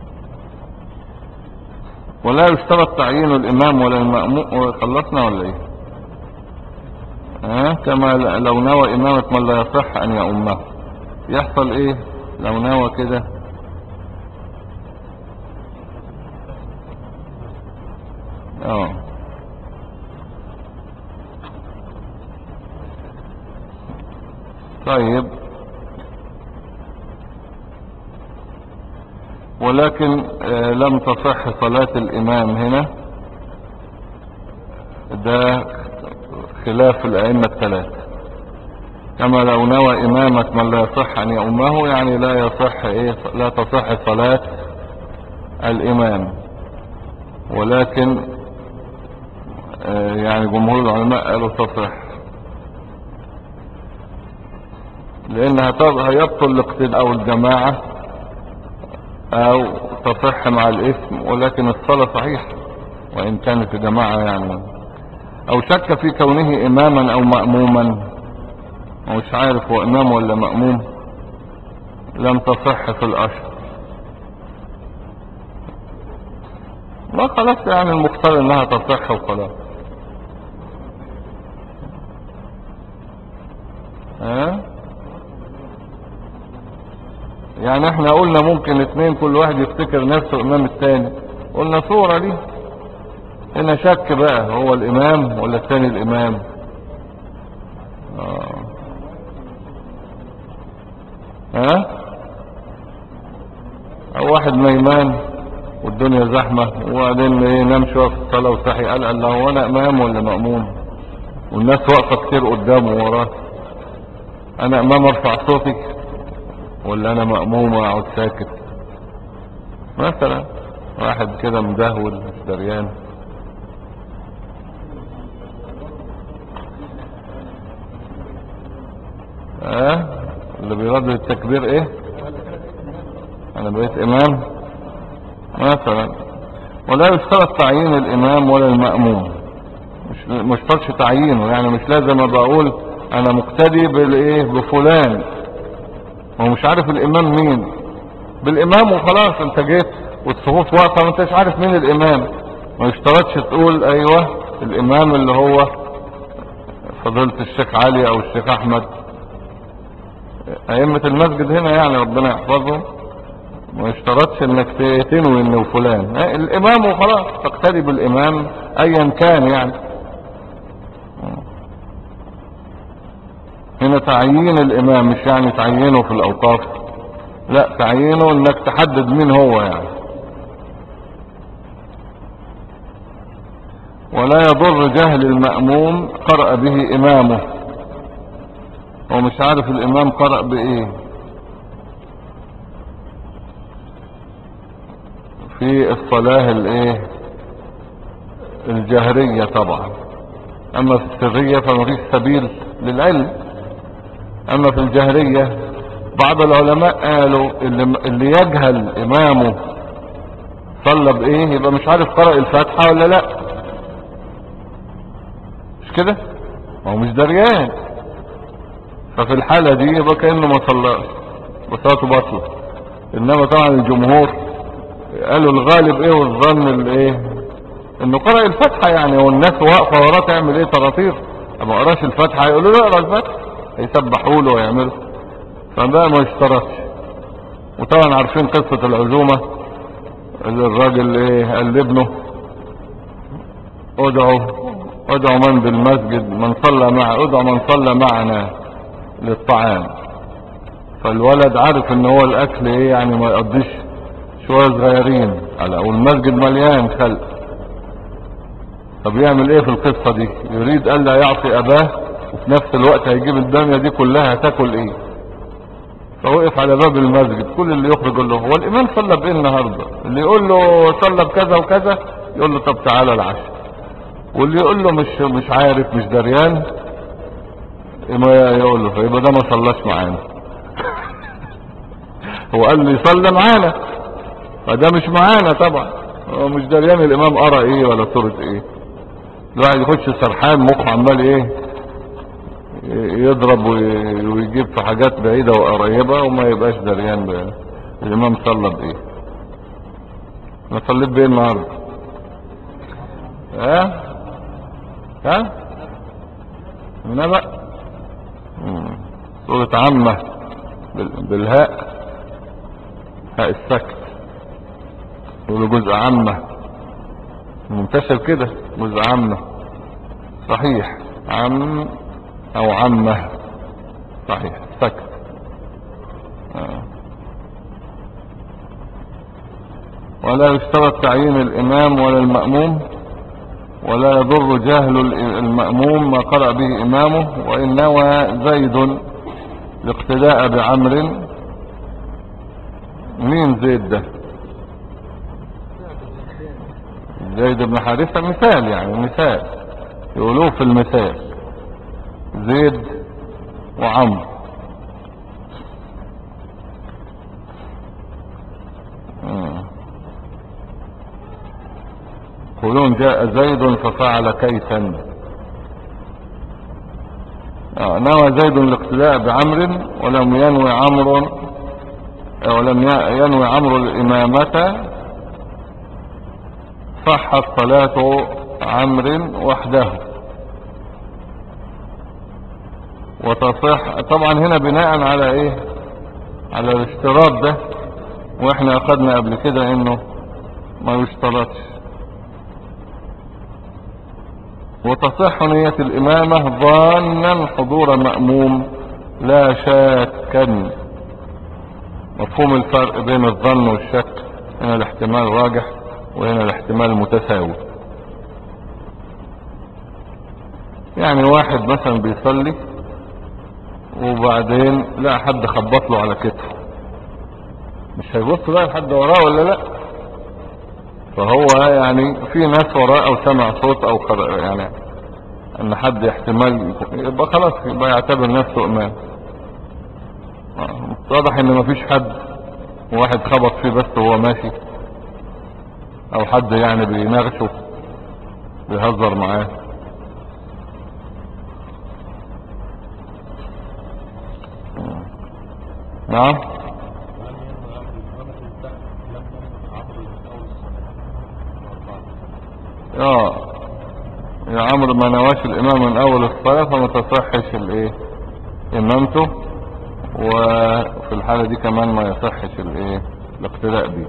Speaker 1: ولا يشترط تعيين الامام ولا المأموم، خلصنا ولا ايه؟ كما لو نوى امامة من لا يصح ان يؤمه، يحصل ايه لو نوى كده؟ طيب، لم تصح صلاة الامام هنا، ده خلاف الأئمة الثلاثة. كما لو نوى إمامة من لا يصح أن يؤمه، يعني لا يصح لا تصح صلاة الإمام. ولكن يعني جمهور العلماء قالوا تصح، لأنها هيبطل الاقتداء أو الجماعة أو تصح مع الاسم، ولكن الصلاة صحيحة وإن كانت جماعة يعني. أو شك في كونه إماما أو مأموما، ومش عارف هو إمام ولا مأموم، لم تصح في الأشهر. ما خلاص يعني المختار إنها تصح وخلاص. يعني احنا قلنا ممكن اتنين كل واحد يفتكر نفسه إمام التاني، قلنا صورة دي. هنا شك بقى، هو الإمام ولا الثاني الإمام؟ أو واحد ميمان والدنيا زحمة، وبعدين نام شوية في الصلاة وصحي، قال الله هو أنا إمام ولا مأموم؟ والناس واقفة كتير قدامه وراه، أنا إمام أرفع صوتي ولا أنا مأموم وأقعد ساكت؟ مثلا واحد كده مدهول مش دريان. اللي بيردد التكبير ايه؟ انا بقيت امام مثلا. ولا يشترط تعيين الامام ولا المأموم، مش شرطش تعيينه، يعني مش لازم ابقى اقول انا مقتدي بالايه بفلان ومش عارف الامام مين. بالامام وخلاص، انت جيت والصفوف واقفه ما انتش عارف مين الامام، ما يشترطش تقول ايوه الامام اللي هو فضيلة الشيخ علي او الشيخ احمد، ائمة المسجد هنا يعني ربنا يحفظهم. ما يشترطش انك تنوي انه فلان، الامام وخلاص تقتدي بالامام ايا كان يعني. هنا تعيين الامام مش يعني تعيينه في الاوقاف، لا، تعيينه انك تحدد مين هو يعني. ولا يضر جهل المأموم قرأ به امامه، هو مش عارف الامام قرأ بايه في الصلاة الايه الجهرية طبعا. اما في السرية فما فيش سبيل للعلم. اما في الجهرية بعض العلماء قالوا اللي يجهل امامه صلى بايه يبقى مش عارف قرأ الفاتحة ولا لا، مش كده؟ هو مش دريان، ففي الحالة دي يبقى كأنه ما صلاش وصلاته باطلة. انما طبعا الجمهور قالوا الغالب ايه والظن الايه انه قرأ الفاتحة يعني، والناس واقفة وراه تعمل ايه طراطير، اما قراش الفاتحة يقولوا له اقرا الفاتحة، يسبحوا له ويعملوا، فده ما يشترطش. وطبعا عارفين قصة العزومة اللي الراجل ايه قال لابنه ادعوا من بالمسجد من صلى ادعوا من صلى معنا للطعام. فالولد عارف ان هو الاكل ايه يعني ما يقضيش شوية صغيرين على والمسجد مليان خلق. طب يعمل ايه في القصة دي؟ يريد الا يعطي اباه وفي نفس الوقت هيجيب الدنيا دي كلها هتاكل ايه؟ فوقف على باب المسجد، كل اللي يخرج يقول له هو الامام صلى بايه النهارده؟ اللي يقول له صلى بكذا وكذا يقول له طب تعالى العشاء، واللي يقول له مش عارف مش دريان ما يقول له فيبقى ده ما صلاش معانا. هو قال لي صلى معانا فده مش معانا طبعا، هو مش دريان الامام قرأ ايه ولا سورة ايه. الواحد يخش سرحان مخه عمال ايه يضرب ويجيب في حاجات بعيدة وقريبة وما يبقاش دريان الامام صلى بايه. انا صليت بايه النهارده؟ ها نبأ سورة عامة بالهاء، هاء السكت، يقولوا جزء عامة منتشر كده، جزء عامة صحيح، عم او عامة صحيح سكت. ولا يشترط تعيين الامام ولا المأموم ولا يضر جهل المأموم ما قرأ به إمامه. وإن نوى زيد الاقتداء بعمر. مين زيد ده؟ زيد بن حارثة مثال، يعني مثال يقولوه في المثال، زيد وعمر. يقولون جاء زيد ففعل كيسا. نوى زيد الاقتداء بعمر ولم ينوي عمرو الإمامة، صحت صلاة عمرو وحده وتصح. طبعا هنا بناء على ايه؟ على الاشتراط ده، واحنا اخدنا قبل كده انه ما يشترطش. وتصح نية الامامة ظانا حضور مأموم لا شاكا. مفهوم الفرق بين الظن والشك؟ هنا الاحتمال راجح وهنا الاحتمال متساوي. يعني واحد مثلا بيصلي وبعدين لا حد خبط له على كتفه، مش هيبص بقى لحد وراه ولا لا، فهو يعني في ناس وراه او سمع صوت او يعني ان حد احتمال يبقى خلاص يبقى يعتبر نفسه امام. واضح ان مفيش حد، واحد خبط فيه بس وهو ماشي، او حد يعني بيناغشه بيهزر معاه. نعم. يا عمرو ما نواش الامام من اول الصلاة فما تصحش الايه امامته، وفي الحالة دي كمان ما يصحش الايه الاقتداء بيه.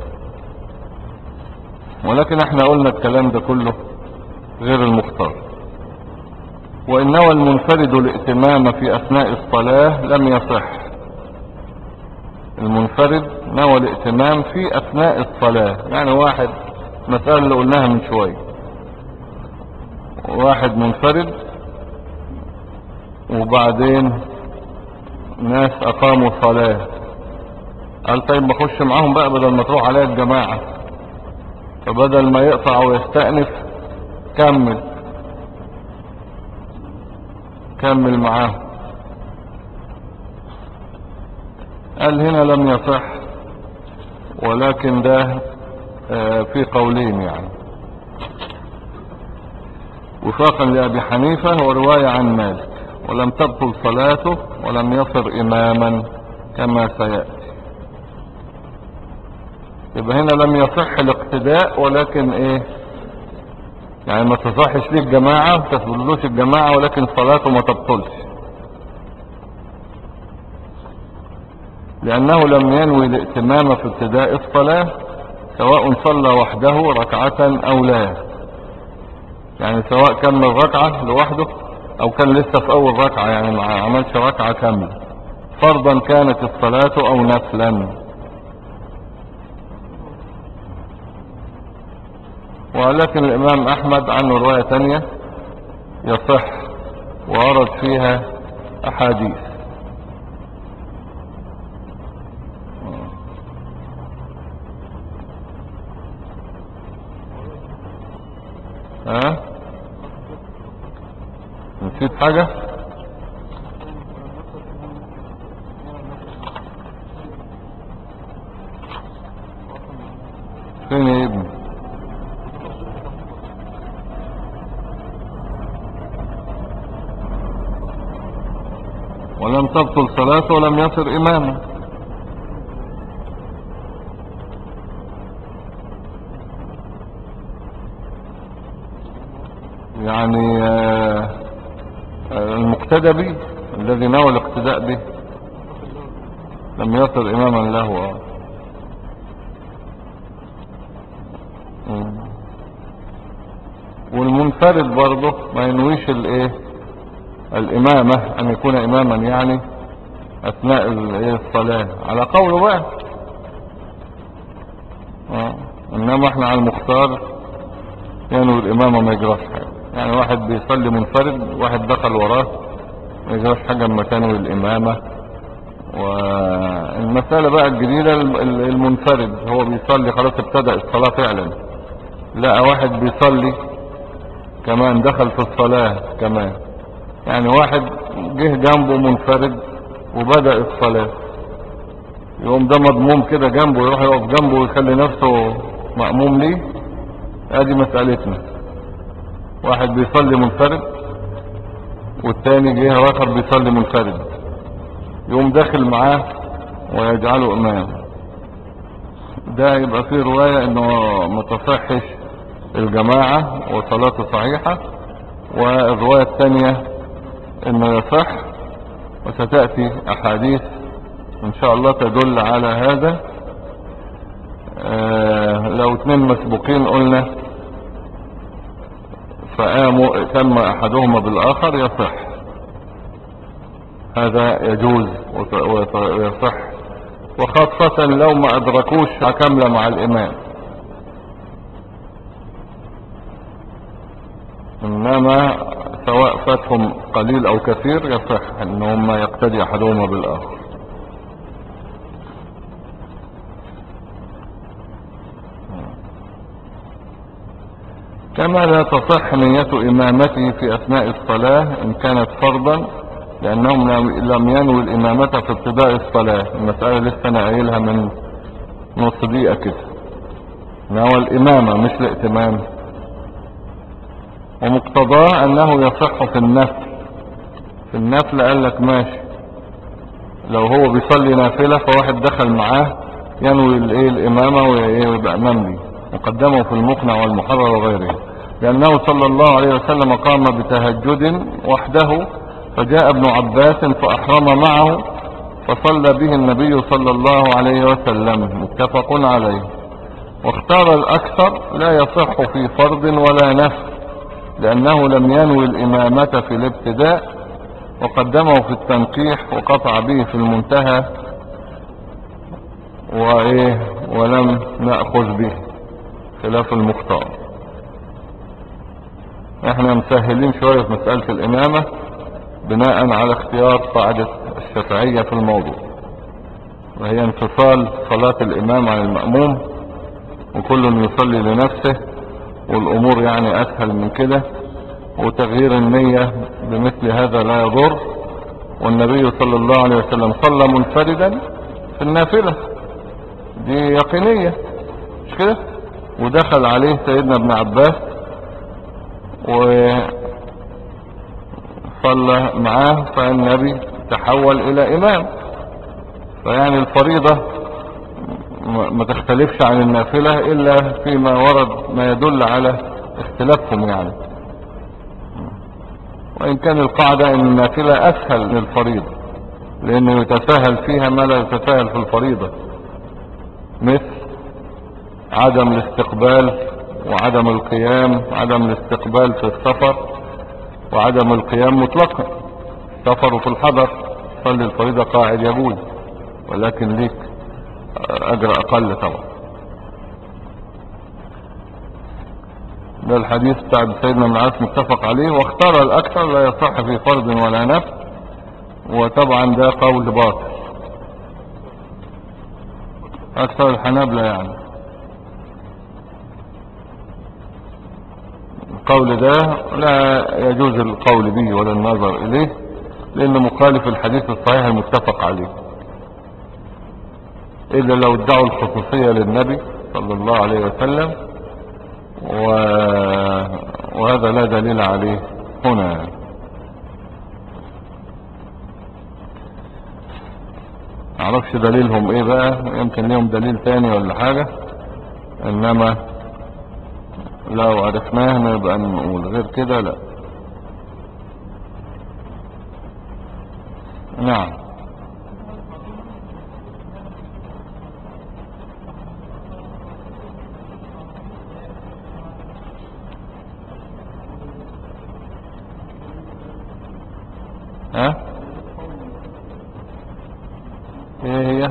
Speaker 1: ولكن احنا قلنا الكلام ده كله غير المختار. وإن نوى المنفرد الائتمام في اثناء الصلاة لم يصح. المنفرد نوى الائتمام في اثناء الصلاة، يعني واحد مسألة اللي قلناها من شوية، واحد منفرد وبعدين ناس اقاموا صلاة، قال طيب بخش معاهم بقى بدل ما تروح عليا الجماعة، فبدل ما يقطع ويستأنف كمل معاهم. قال هنا لم يصح، ولكن ده في قولين يعني، وفاقا لأبي حنيفة ورواية عن مالك، ولم تبطل صلاته ولم يصر إماما كما سيأتي. يبقى هنا لم يصح الاقتداء، ولكن ايه يعني ما تصحش ليه الجماعة، ما تفضلوش الجماعة، ولكن صلاته ما تبطلش، لأنه لم ينوي الائتمام في ابتداء الصلاة سواء صلى وحده ركعة أو لا، يعني سواء كمل ركعة لوحده أو كان لسه في أول ركعة، يعني ما عملش ركعة كاملة، فرضا كانت الصلاة أو نفلا. ولكن الإمام أحمد عنه رواية تانية يصح وورد فيها أحاديث. نسيت حاجة؟ فين يا ابني؟ ولم تبطل صلاته ولم يصر إماما. يعني المقتدى به الذي نوى الاقتداء به لم يصر إماما له. والمنفرد برضه ما ينويش الايه الإمامة، أن يكون إماما يعني أثناء الصلاة على قوله بقى. إنما احنا على المختار ينوي الامامة ما يجراش حاجة. يعني واحد بيصلي منفرد، واحد دخل وراه، ما يجراش حاجة اما تنوي الامامة. والمسألة بقى الجديدة المنفرد هو بيصلي خلاص ابتدأ الصلاة فعلا، لا واحد بيصلي كمان دخل في الصلاة كمان، يعني واحد جه جنبه منفرد وبدأ الصلاة، يقوم ده مضموم كده جنبه، يروح يقف جنبه ويخلي نفسه مأموم ليه؟ ادي مسألتنا. واحد بيصلي منفرد والتاني جه واخر بيصلي منفرد، يقوم داخل معاه ويجعله امام. ده يبقى فيه رواية انه ما تصحش الجماعة وصلاته صحيحة، والرواية الثانية انه يصح، وستأتي احاديث ان شاء الله تدل على هذا. لو اتنين مسبوقين قلنا فقاموا تم احدهما بالاخر يصح، هذا يجوز ويصح، وخاصة لو ما ادركوش كاملة مع الامام. انما سواء فاتهم قليل او كثير يصح انهم يقتدي احدهما بالاخر. كما لا تصح نية امامته في اثناء الصلاة ان كانت فرضا، لانهم لم ينوي الامامة في ابتداء الصلاة. المسألة لسه انا قايلها من نص دقيقة كده، نوى الامامة مش الائتمام، ومقتضاه انه يصح في النفل. في النفل قال لك ماشي، لو هو بيصلي نافلة فواحد دخل معاه ينوي الامامة ويبقى امام لي، مقدمه في المقنع والمحرر وغيره، لانه صلى الله عليه وسلم قام بتهجد وحده، فجاء ابن عباس فاحرم معه فصلى به النبي صلى الله عليه وسلم، متفق عليه. واختار الاكثر لا يصح في فرض ولا نفل، لانه لم ينوي الامامة في الابتداء، وقدمه في التنقيح وقطع به في المنتهى ولم نأخذ به، خلاف المختار. احنا مسهلين شوية في مسألة الامامة بناء على اختيار قاعدة الشافعية في الموضوع، وهي انفصال صلاة الامام عن المأموم، وكل يصلي لنفسه، والامور يعني اسهل من كده، وتغيير النية بمثل هذا لا يضر. والنبي صلى الله عليه وسلم صلى منفردا في النافلة دي يقينية مش كده، ودخل عليه سيدنا ابن عباس وصلى معاه، فالنبي تحول الى امام. فيعني الفريضة ما تختلفش عن النافلة الا فيما ورد ما يدل على اختلافهم يعني، وان كان القاعدة ان النافلة اسهل من الفريضة، لانه يتساهل فيها ما لا يتساهل في الفريضة، مثل عدم الاستقبال وعدم القيام. عدم الاستقبال في السفر، وعدم القيام مطلقا السفر وفي الحضر. صلي الفريضة قاعد يجوز، ولكن ليك اجر اقل طبعا. ده الحديث بتاع سيدنا ابن عباس متفق عليه. واختار الاكثر لا يصح في فرض ولا نفل، وطبعا ده قول باطل اكثر الحنابلة يعني. القول ده لا يجوز القول به ولا النظر اليه، لانه مخالف الحديث الصحيح المتفق عليه، الا لو ادعوا الخصوصية للنبي صلى الله عليه وسلم، وهذا لا دليل عليه هنا. معرفش دليلهم ايه بقى، يمكن ليهم دليل تاني ولا حاجة، انما لو عرفناه نبقى نقول، غير كده لا. نعم. ها ايه هي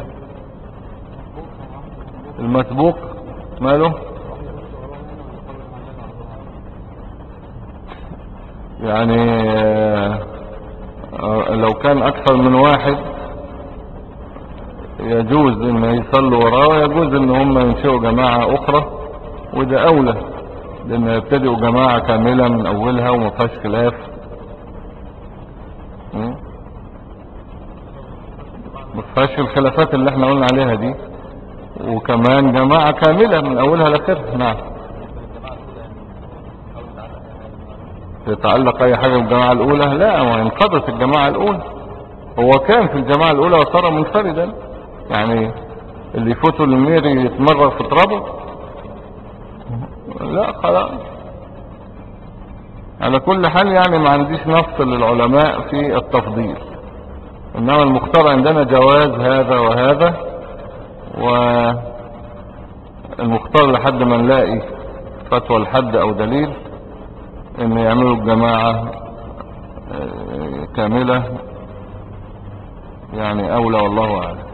Speaker 1: المسبوق؟ ماله؟ يعني لو كان اكثر من واحد يجوز ان يصلوا وراه، ويجوز ان هم ينشئوا جماعة اخرى، وده اولى، لان يبتدئوا جماعة كاملة من اولها وما فيهاش خلاف. ما فيهاش الخلافات اللي احنا قلنا عليها دي، وكمان جماعة كاملة من اولها لاخرها. نعم. تتعلق اي حاجة بالجماعة الاولى؟ لا، ما انقضت الجماعة الاولى. هو كان في الجماعة الاولى وصار منفردا، يعني اللي يفوتوا المير يتمرر في ترابه. لا خلاص. على كل حال يعني ما عنديش نص للعلماء في التفضيل، انما المختار عندنا جواز هذا وهذا، والمختار لحد ما نلاقي فتوى لحد او دليل ان يعملوا الجماعة كاملة، يعني اولى والله اعلم.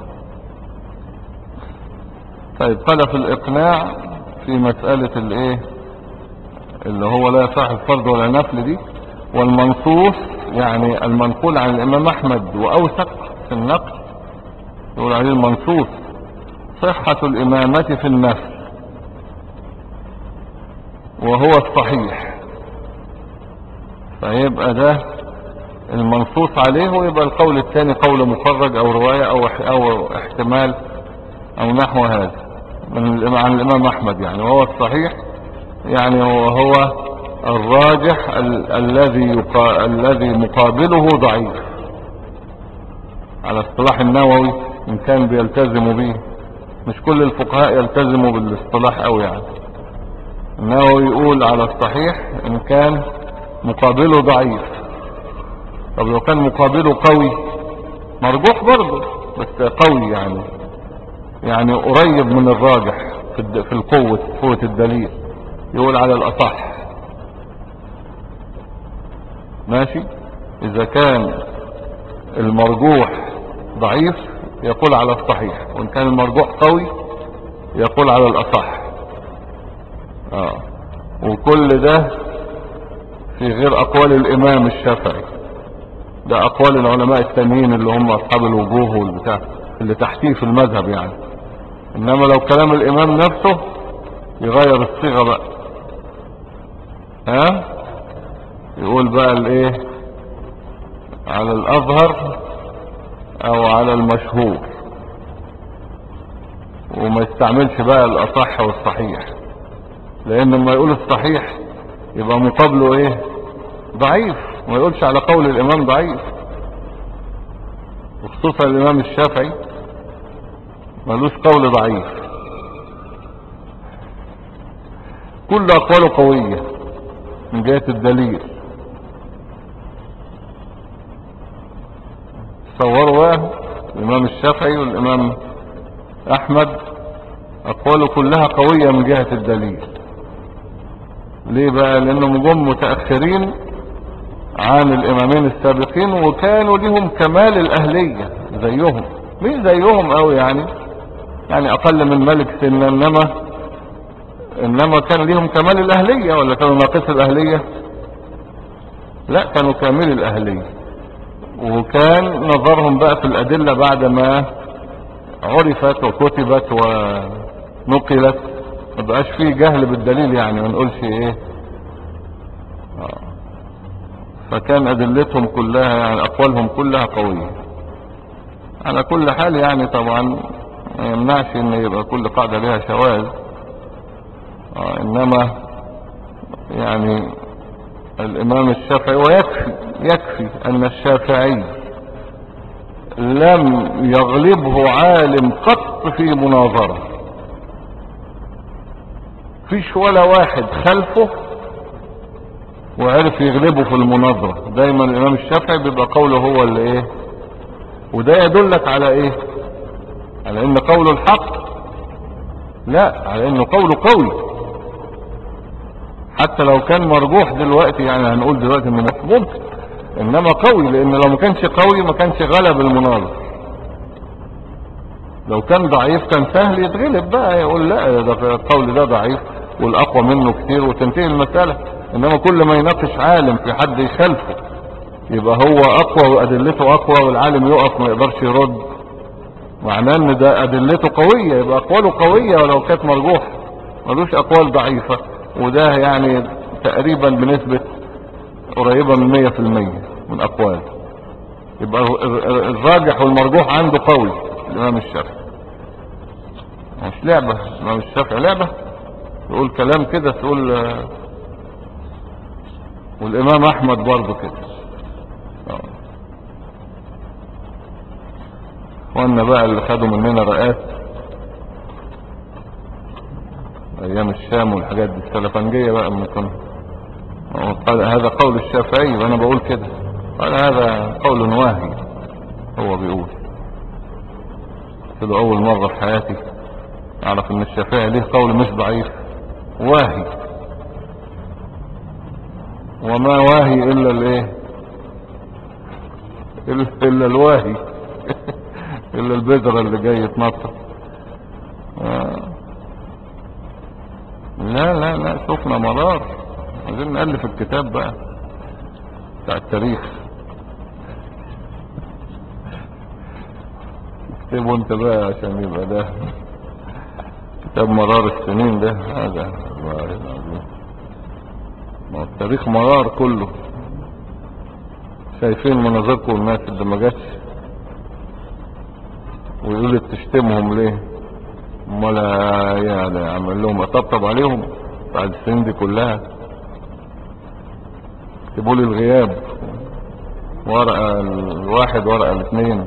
Speaker 1: طيب، قال في الاقناع في مسألة الايه اللي هو لا يصح الفرض ولا نفل دي، والمنصوص يعني المنقول عن الامام احمد واوثق في النقل، يقول عليه المنصوص صحة الامامة في النفل، وهو الصحيح. فيبقى ده المنصوص عليه، ويبقى القول الثاني قول مخرج او رواية او احتمال او نحو هذا عن الامام احمد يعني. وهو الصحيح يعني وهو الراجح الذي مقابله ضعيف على اصطلاح النووي، ان كان بيلتزموا به. مش كل الفقهاء يلتزموا بالاصطلاح قوي يعني. النووي يقول على الصحيح ان كان مقابله ضعيف. طب لو كان مقابله قوي، مرجوح برضه بس قوي، يعني قريب من الراجح في القوة، قوة الدليل، يقول على الأصح. ماشي. إذا كان المرجوح ضعيف يقول على الصحيح، وإن كان المرجوح قوي يقول على الأصح. وكل ده في غير أقوال الإمام الشافعي، ده أقوال العلماء التانيين اللي هم أصحاب الوجوه والبتاع اللي تحتيه في المذهب يعني. إنما لو كلام الإمام نفسه يغير الصيغة بقى، يقول بقى الايه على الأظهر او على المشهور، وما يستعملش بقى الأصح والصحيح، لان لما يقول الصحيح يبقى مقابله ايه ضعيف، ما يقولش على قول الامام ضعيف. وخصوصا الامام الشافعي ملوش قول ضعيف، كل اقواله قوية من جهة الدليل. تصوروا الامام الشافعي والامام احمد اقواله كلها قوية من جهة الدليل. ليه بقى؟ لانهم جم متأخرين عن الامامين السابقين، وكانوا لهم كمال الاهلية زيهم، مش زيهم قوي يعني اقل من ملك سنة، انما كان لهم كمال الاهلية، ولا كانوا ناقص الاهلية؟ لا، كانوا كامل الاهلية. وكان نظرهم بقى في الادلة بعد ما عرفت وكتبت ونقلت، ما بقاش فيه جهل بالدليل، يعني ما نقولش ايه. فكان ادلتهم كلها يعني اقوالهم كلها قوية. على كل حال يعني طبعا ما يمنعش ان يبقى كل قاعدة لها شواذ، انما يعني الامام الشافعي، ويكفي ان الشافعي لم يغلبه عالم قط في مناظرة، فيش ولا واحد خلفه وعرف يغلبه في المناظرة. دايما الامام الشافعي بيبقى قوله هو اللي ايه، وده يدلك على ايه؟ على ان قوله الحق، لا، على انه قوله قوي. حتى لو كان مرجوح دلوقتي، يعني هنقول دلوقتي انه ممكن، انما قوي، لان لو ما كانش قوي ما كانش غلب المناظر. لو كان ضعيف كان سهل يتغلب بقى، يقول لا، ده القول ده ضعيف والاقوى منه كتير وتنتهي المسألة. انما كل ما يناقش عالم في حد يخالفه يبقى هو اقوى وادلته اقوى، والعالم يقف ما يقدرش يرد، معناه ان ده ادلته قوية، يبقى اقواله قوية ولو كانت مرجوحة، ملوش اقوال ضعيفة. وده يعني تقريبا بنسبة قريبة من 100% من اقواله. يبقى الراجح والمرجوح عنده قوي الامام الشافعي، مش لعبة. الامام الشافعي لعبة يقول كلام كده تقول. والامام احمد برضه كده. وانا بقى اللي خدوا مننا رئات ايام الشام والحاجات دي السلفنجية بقى ممكن قال هذا قول الشافعي وانا بقول كده، قال هذا قول واهي. هو بيقول كده اول مرة في حياتي اعرف ان الشافعي ليه قول مش ضعيف، واهي. وما واهي الا الايه، الا الواهي الا البذرة اللي جاي يتنطط. لا لا لا، شفنا مرار. عايزين نألف الكتاب بقى بتاع التاريخ. اكتبه انت بقى عشان يبقى ده كتاب مرار السنين ده. هذا الله العظيم، ما هو التاريخ مرار كله. شايفين مناظركم الناس اللي ما جاتش ويقولوا تشتمهم ليه؟ امال يعني عمل لهم اطبطب عليهم بعد السنين دي كلها؟ اكتبوا لي الغياب، ورقة الواحد ورقة الاثنين.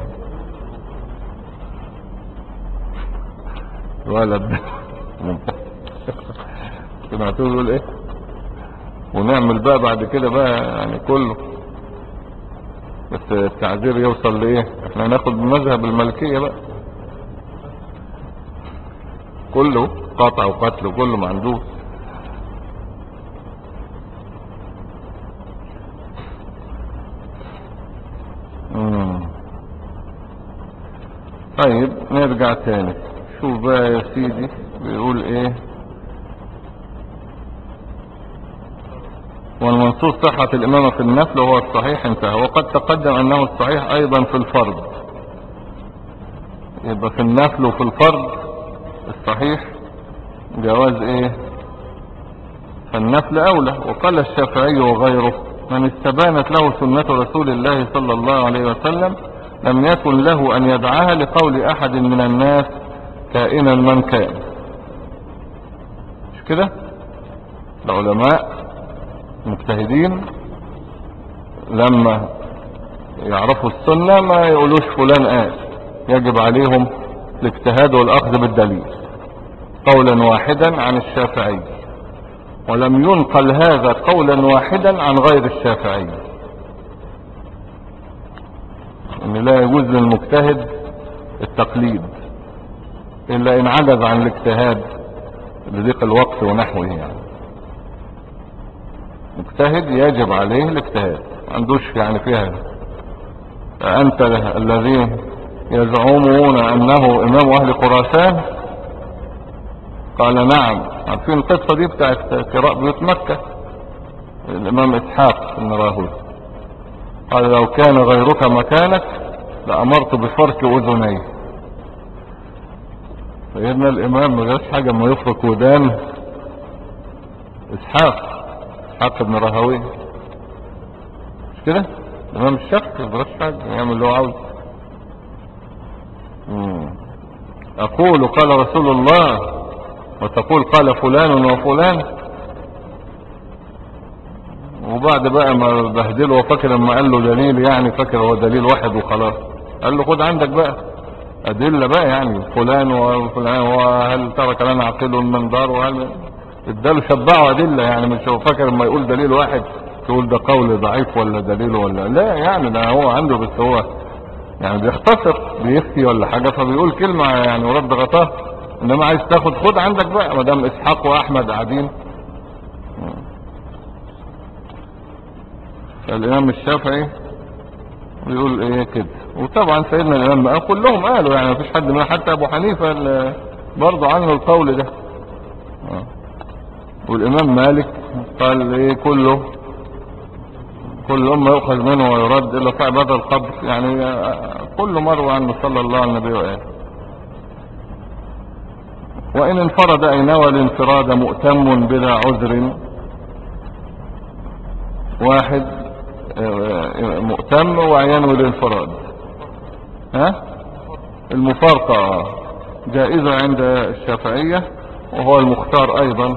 Speaker 1: الولد سمعتوه يقول ايه؟ ونعمل بقى بعد كده بقى يعني كله، بس التعذير يوصل لايه؟ احنا هناخد مذهب الملكية بقى كله، قطع وقتل كله ما عندوش. طيب نرجع تاني. شوف بقى يا سيدي بيقول ايه. والمنصوص صحة الامامة في النفل وهو الصحيح انتهى. وقد تقدم انه الصحيح ايضا في الفرض. يبقى في النفل وفي الفرض الصحيح جواز ايه؟ فالنفل اولى. وقال الشافعي وغيره من استبانت له سنة رسول الله صلى الله عليه وسلم لم يكن له ان يدعاها لقول احد من الناس كائنا من كان. مش كده؟ العلماء مجتهدين لما يعرفوا السنة ما يقولوش فلان قال، يجب عليهم الاجتهاد والاخذ بالدليل. قولا واحدا عن الشافعي، ولم ينقل هذا قولا واحدا عن غير الشافعي، ان لا يجوز للمجتهد التقليد الا ان عجز عن الاجتهاد لضيق الوقت ونحوه. يعني مجتهد يجب عليه الاجتهاد، ما عندوش يعني فيها. أنت الذين يزعمون أنه إمام أهل خراسان قال نعم. عارفين القصة دي بتاعت قراء بيوت مكة؟ الإمام إسحاق بن راهويه قال لو كان غيرك مكانك لأمرت بفرك أذنيه. سيدنا الإمام ما جاش حاجة ما يفرك ودان إسحاق بن راهويه. مش كده؟ الإمام الشافعي ما جاش حاجة يعمل اللي هو عاوز. أقول قال رسول الله وتقول قال فلان وفلان، وبعد بقى ما بهدله وفاكر لما قال له دليل، يعني فاكر هو دليل واحد وخلاص. قال له خد عندك بقى أدلة بقى، يعني فلان وفلان وهل ترك لنا عقل من دار، وهل اداله شبعه أدلة. يعني مش هو فاكر لما يقول دليل واحد تقول ده قول ضعيف ولا دليل ولا لا، يعني ده هو عنده بس هو يعني بيختصر بيفتي ولا حاجة فبيقول كلمة يعني ورد غطاه. انما عايز تاخد خد عندك بقى ما دام اسحاق واحمد قاعدين. فالامام الشافعي بيقول ايه كده. وطبعا سيدنا الامام كلهم قالوا، يعني مفيش حد منهم حتى ابو حنيفة برضه عنه القول ده. والامام مالك قال ايه كله كل ما يؤخذ منه ويرد الا صاحب هذا القبر، يعني كل مروى عنه صلى الله عليه النبي وآله. وان انفرد اي نوى الانفراد مؤتم بلا عذر، واحد مؤتم وينوي الانفراد، ها المفارقة جائزة عند الشافعية وهو المختار ايضا،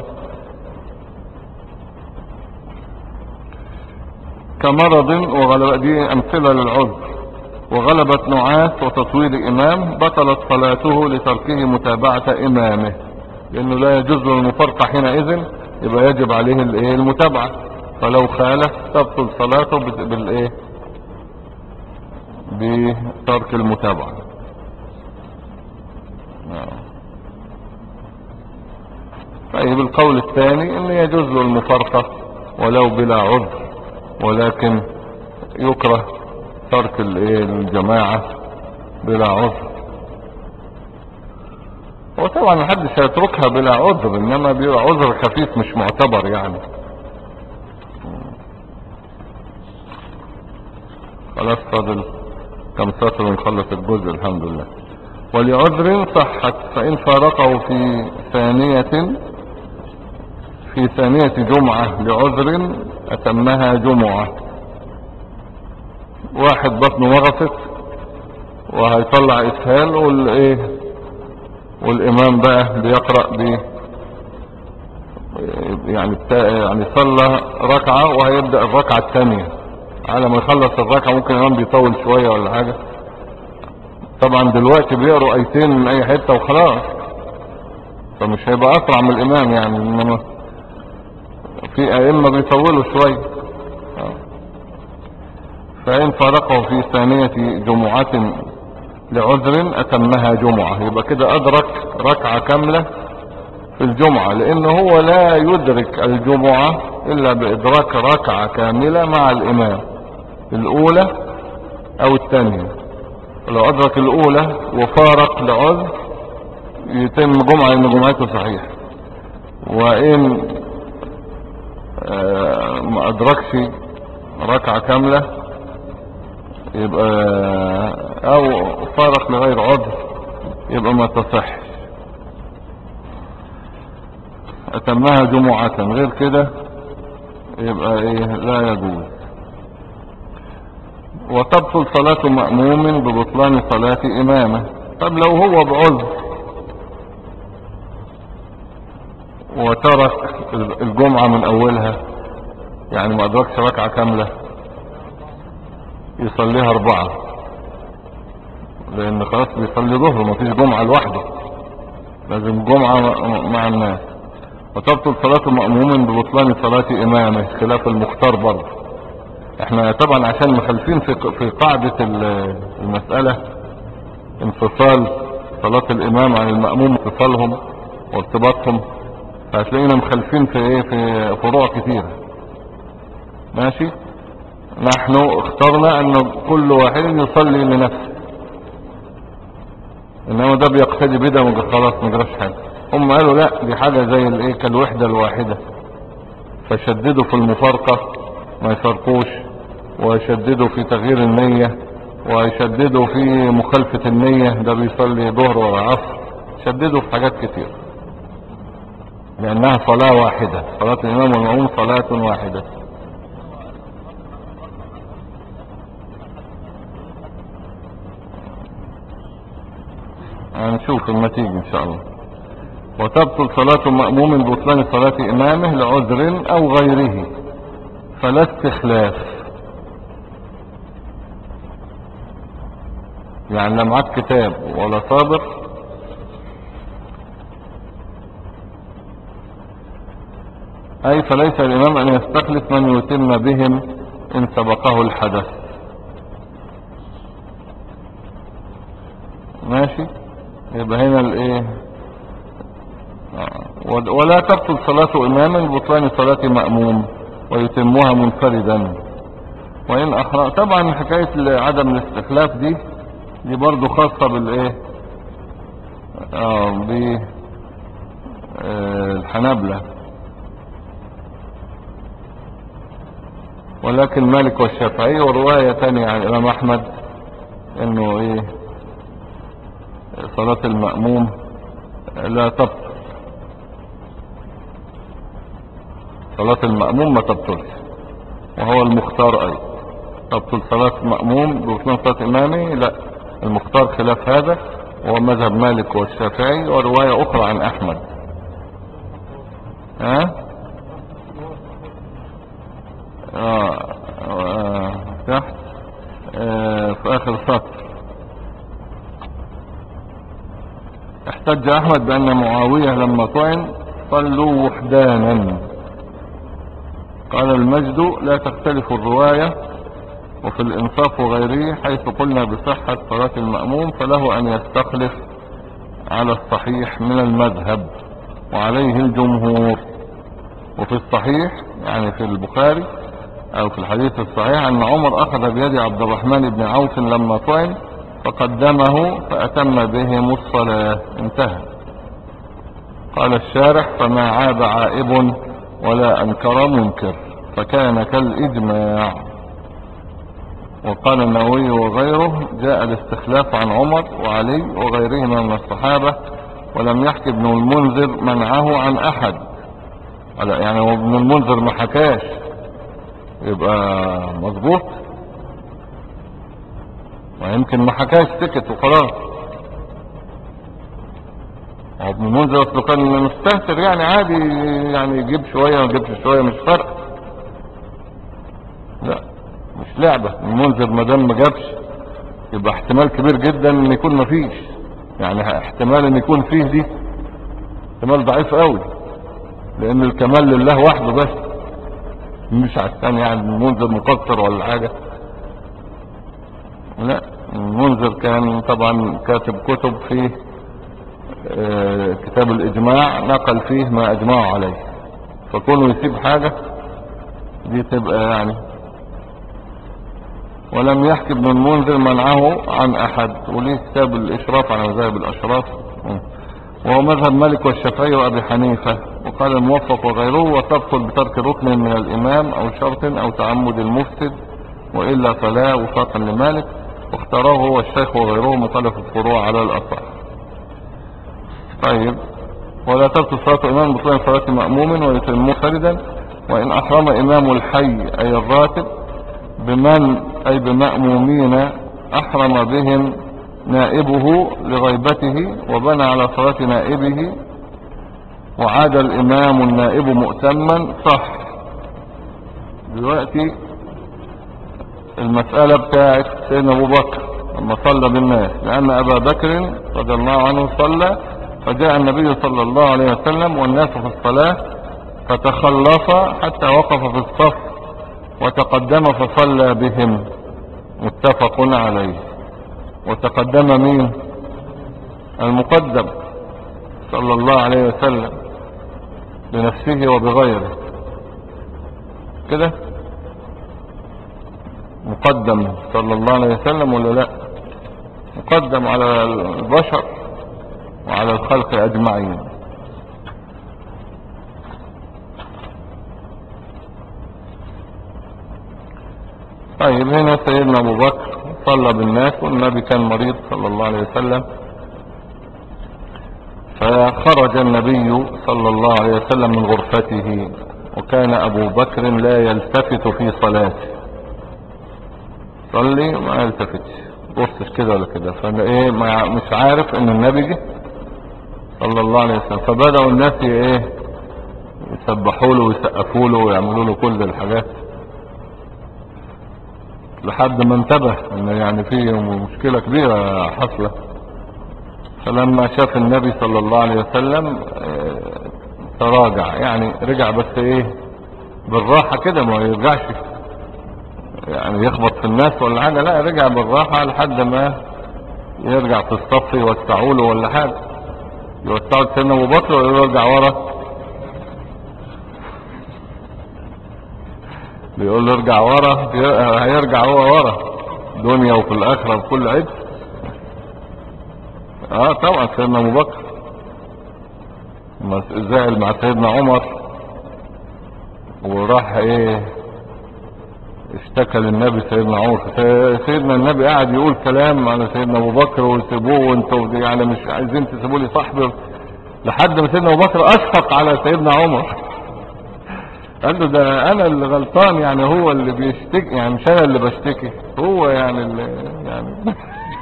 Speaker 1: كمرض وغلبة، دي امثلة للعذر، وغلبة نعاس وتطويل امام بطلت صلاته لتركه متابعة امامه، لانه لا يجوز له المفارقة حينئذ، يبقى يجب عليه الايه المتابعة، فلو خالف تبطل صلاته بالايه بترك المتابعة. طيب القول الثاني ان يجوز له المفارقة ولو بلا عذر، ولكن يكره ترك الجماعة بلا عذر. وطبعا محدش هيتركها بلا عذر، انما بيبقى عذر خفيف مش معتبر يعني. خلاص فاضل كم سطر ونخلص الجزء الحمد لله. ولعذر صحت، فإن فارقه في ثانية جمعة لعذر أتمها جمعة. واحد بطنه وغفت وهيطلع إسهال والإمام بقى بيقرأ يعني صلى ركعة وهيبدأ الركعة الثانية، على ما يخلص الركعة ممكن الإمام بيطول شوية ولا حاجة. طبعا دلوقتي بيقروا آيتين من أي حتة وخلاص، فمش هيبقى أسرع من الإمام يعني، إنما في أئمة بيطولوا شوية. فإن فارقه في ثانية جمعة لعذر أتمها جمعة، يبقى كده أدرك ركعة كاملة في الجمعة، لأنه هو لا يدرك الجمعة إلا بإدراك ركعة كاملة مع الإمام، الأولى أو الثانية. لو أدرك الأولى وفارق لعذر يتم جمعة لأن جمعته صحيح. وإن ما أدركش ركعة كاملة يبقى أو فارق لغير عذر يبقى ما تصح، أتمها جمعة، غير كده يبقى لا يجوز. وتبطل صلاة مأموم ببطلان صلاة إمامه. طب لو هو بعذر وترك الجمعة من أولها، يعني ما أدركش ركعة كاملة، يصليها 4، لأن خلاص بيصلي ظهر، ما فيش جمعة لوحده، لازم جمعة مع الناس. وتبطل صلاة مأموم ببطلان صلاة إمامه، خلاف المختار برضه. احنا طبعا عشان مخالفين في قاعدة المسألة، انفصال صلاة الإمام عن المأموم، انفصالهم وارتباطهم، فهتلاقينا مخالفين في فروع كثيرة. ماشي، نحن اخترنا ان كل واحد يصلي لنفسه، انما ده بيقتدي بده خلاص ما جراش حاجة. هم قالوا لا، دي حاجة زي كالوحدة الواحدة، فشددوا في المفارقة ما يفرقوش، ويشددوا في تغيير النية، ويشددوا في مخالفة النية، ده بيصلي ظهر ولا عصر، شددوا في حاجات كتير، لأنها صلاة واحدة، صلاة الإمام والمأموم صلاة واحدة. هنشوف النتيجة إن شاء الله. وتبطل صلاة مأموم ببطلان صلاة إمامه لعذر أو غيره، فلا استخلاف، يعني لا معاك كتاب ولا صابر أي فليس الإمام أن يستخلف من يتم بهم إن سبقه الحدث. ماشي، يبقى هنا ولا تبطل صلاة إمام ببطلان صلاة مأموم ويتمها منفردا وإن أخرى. طبعا حكاية عدم الاستخلاف دي برضو خاصة بالحنابلة، ولكن مالك والشافعي ورواية تانية عن الامام احمد انه ايه صلاة المأموم لا تبطل، صلاة المأموم ما تبطلش، وهو المختار ايضا. تبطل صلاة مأموم ببطلان صلاة امامي؟ لا، المختار خلاف هذا، وهو مذهب مالك والشافعي ورواية اخرى عن احمد. ها تحت في اخر سطر: احتج احمد بان معاوية لما طعن صلوا وحدانا. قال المجد: لا تختلف الرواية، وفي الانصاف وغيره حيث قلنا بصحة صلاة المأموم فله ان يستخلف على الصحيح من المذهب وعليه الجمهور. وفي الصحيح يعني في البخاري او في الحديث الصحيح ان عمر اخذ بيد عبد الرحمن بن عوف لما طعن فقدمه فاتم بهم الصلاة. انتهى. قال الشارح: فما عاب عائب ولا انكر منكر، فكان كالاجماع. وقال النووي وغيره: جاء الاستخلاف عن عمر وعلي وغيرهما من الصحابة، ولم يحكي ابن المنذر منعه عن احد. يعني هو ابن المنذر ما حكاش يبقى مظبوط، ويمكن ما حكاش سكت وخلاص. هو ابن المنذر اصله كان مستهتر يعني عادي، يعني يجيب شوية وما يجيبش شوية مش فرق، لا مش لعبة. ابن المنذر ما دام ما جابش يبقى احتمال كبير جدا ان يكون ما فيش، يعني احتمال ان يكون فيه دي احتمال ضعيف قوي، لان الكمال لله وحده بس، مش عشان يعني المنذر مقصر ولا حاجة. لا، المنذر كان طبعا كاتب كتب في كتاب الاجماع نقل فيه ما اجمعوا عليه، فكونه يسيب حاجة دي تبقى يعني. ولم يحكي ابن المنذر منعه عن احد، وليه كتاب الاشراف على مذاهب الاشراف، وهو مذهب مالك والشافعي وابي حنيفة. وقال الموفق وغيره: وتبطل بترك ركن من الامام او شرط او تعمد المفسد، والا فلا، وفاقا لمالك. واختاره هو الشيخ وغيره مخالف الفروع على الاصح. طيب: ولا تبطل صلاة امام بطلان صلاة مأموم ويتم فردا، وان احرم امام الحي اي الراتب بمن اي بمأمومين احرم بهم نائبه لغيبته وبنى على صلاة نائبه وعاد الامام النائب مؤتما صح. دلوقتي المسألة بتاعت سيدنا ابو بكر لما صلى بالناس، لان ابا بكر رضي الله عنه صلى، فجاء النبي صلى الله عليه وسلم والناس في الصلاة فتخلص حتى وقف في الصف وتقدم فصلى بهم، متفق عليه. وتقدم مين؟ المقدم صلى الله عليه وسلم بنفسه وبغيره كده، مقدم صلى الله عليه وسلم ولا لا؟ مقدم على البشر وعلى الخلق اجمعين. طيب هنا سيدنا ابو بكر صلى بالناس والنبي كان مريض صلى الله عليه وسلم، فخرج النبي صلى الله عليه وسلم من غرفته، وكان ابو بكر لا يلتفت في صلاته، صلي وما يلتفتش، بصش كده ولا كده، فانا ايه مش عارف ان النبي جه صلى الله عليه وسلم. فبدأوا الناس ايه يسبحوا له ويسقفوا له ويعملوا له كل الحاجات، لحد ما انتبه ان يعني في مشكلة كبيرة حصلة. فلما شاف النبي صلى الله عليه وسلم تراجع، يعني رجع بس ايه بالراحة كده، ما يرجعش يعني يخبط في الناس ولا حاجة، لا رجع بالراحة لحد ما يرجع في الصف يوسعوا له ولا حاجة، يوسعوا سيدنا ابو بكر ويرجع ورا، بيقول له ارجع ورا، هيرجع هو ورا دنيا وفي الاخرة وكل عيد. طبعا سيدنا ابو بكر زعل مع سيدنا عمر وراح ايه اشتكى للنبي سيدنا عمر. سيدنا النبي قاعد يقول كلام على سيدنا ابو بكر ويسيبوه، وانتوا يعني مش عايزين تسيبوا لي صاحبي، لحد ما سيدنا ابو بكر اشفق على سيدنا عمر. قال له ده انا اللي غلطان، يعني هو اللي بيشتكي، يعني مش انا اللي بشتكي، هو يعني اللي يعني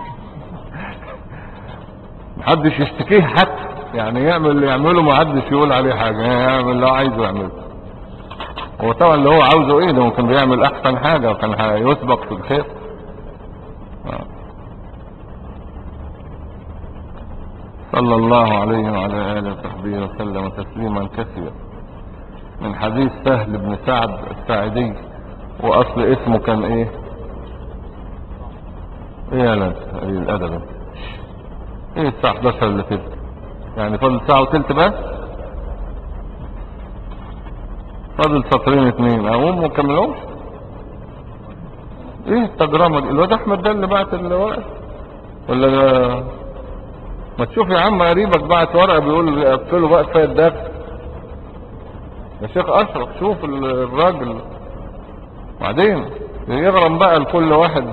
Speaker 1: محدش يشتكيه حتى، يعني يعمل اللي يعمله محدش يقول عليه حاجة، يعني يعمل اللي هو عايزه يعمله. هو طبعا اللي هو عاوزه ايه، ده ممكن بيعمل احسن حاجة وكان هيسبق في الخير. صلى الله عليه وعلى آله وصحبه وسلم تسليما كثيرا. من حديث سهل بن سعد الساعدي، واصل اسمه كان ايه؟ ايه يا لد ايه الادب؟ ايه الساعة 11 اللي تلت؟ يعني فاضل ساعة وتلت بس، فاضل سطرين اتنين اقوم وكملوش. ايه التجرمة دي؟ الواد احمد ده اللي بعت الورقة ولا ده؟ ما تشوف يا عم قريبك بعت ورقة بيقول اقفلوا بقى كفاية الدرس. يا شيخ اشرف شوف الراجل، وبعدين يغرم بقى لكل واحد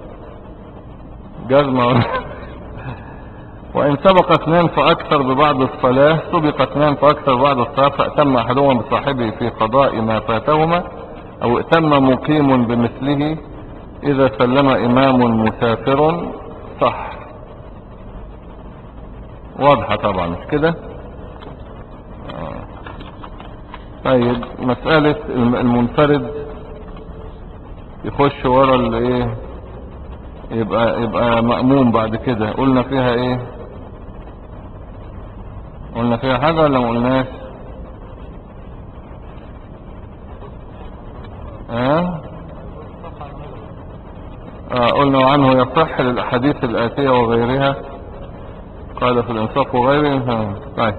Speaker 1: جزمة. وإن سبق اثنان فأكثر ببعض الصلاة، سبق اثنان فأكثر ببعض الصلاة، فأتم أحدهما بصاحبه في قضاء ما فاتهما، أو ائتم مقيم بمثله إذا سلم إمام مسافر. صح، واضحة طبعا مش كده؟ طيب مسألة المنفرد يخش ورا الايه، يبقى مأموم بعد كده، قلنا فيها ايه؟ قلنا فيها حاجة ولا ما قلناش؟ قلنا وعنه يصح للأحاديث الآتية وغيرها، قال في الإنصاف وغيره. طيب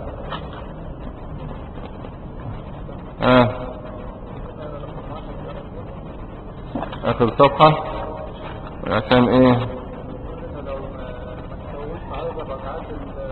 Speaker 1: آخر صفحة عشان ايه؟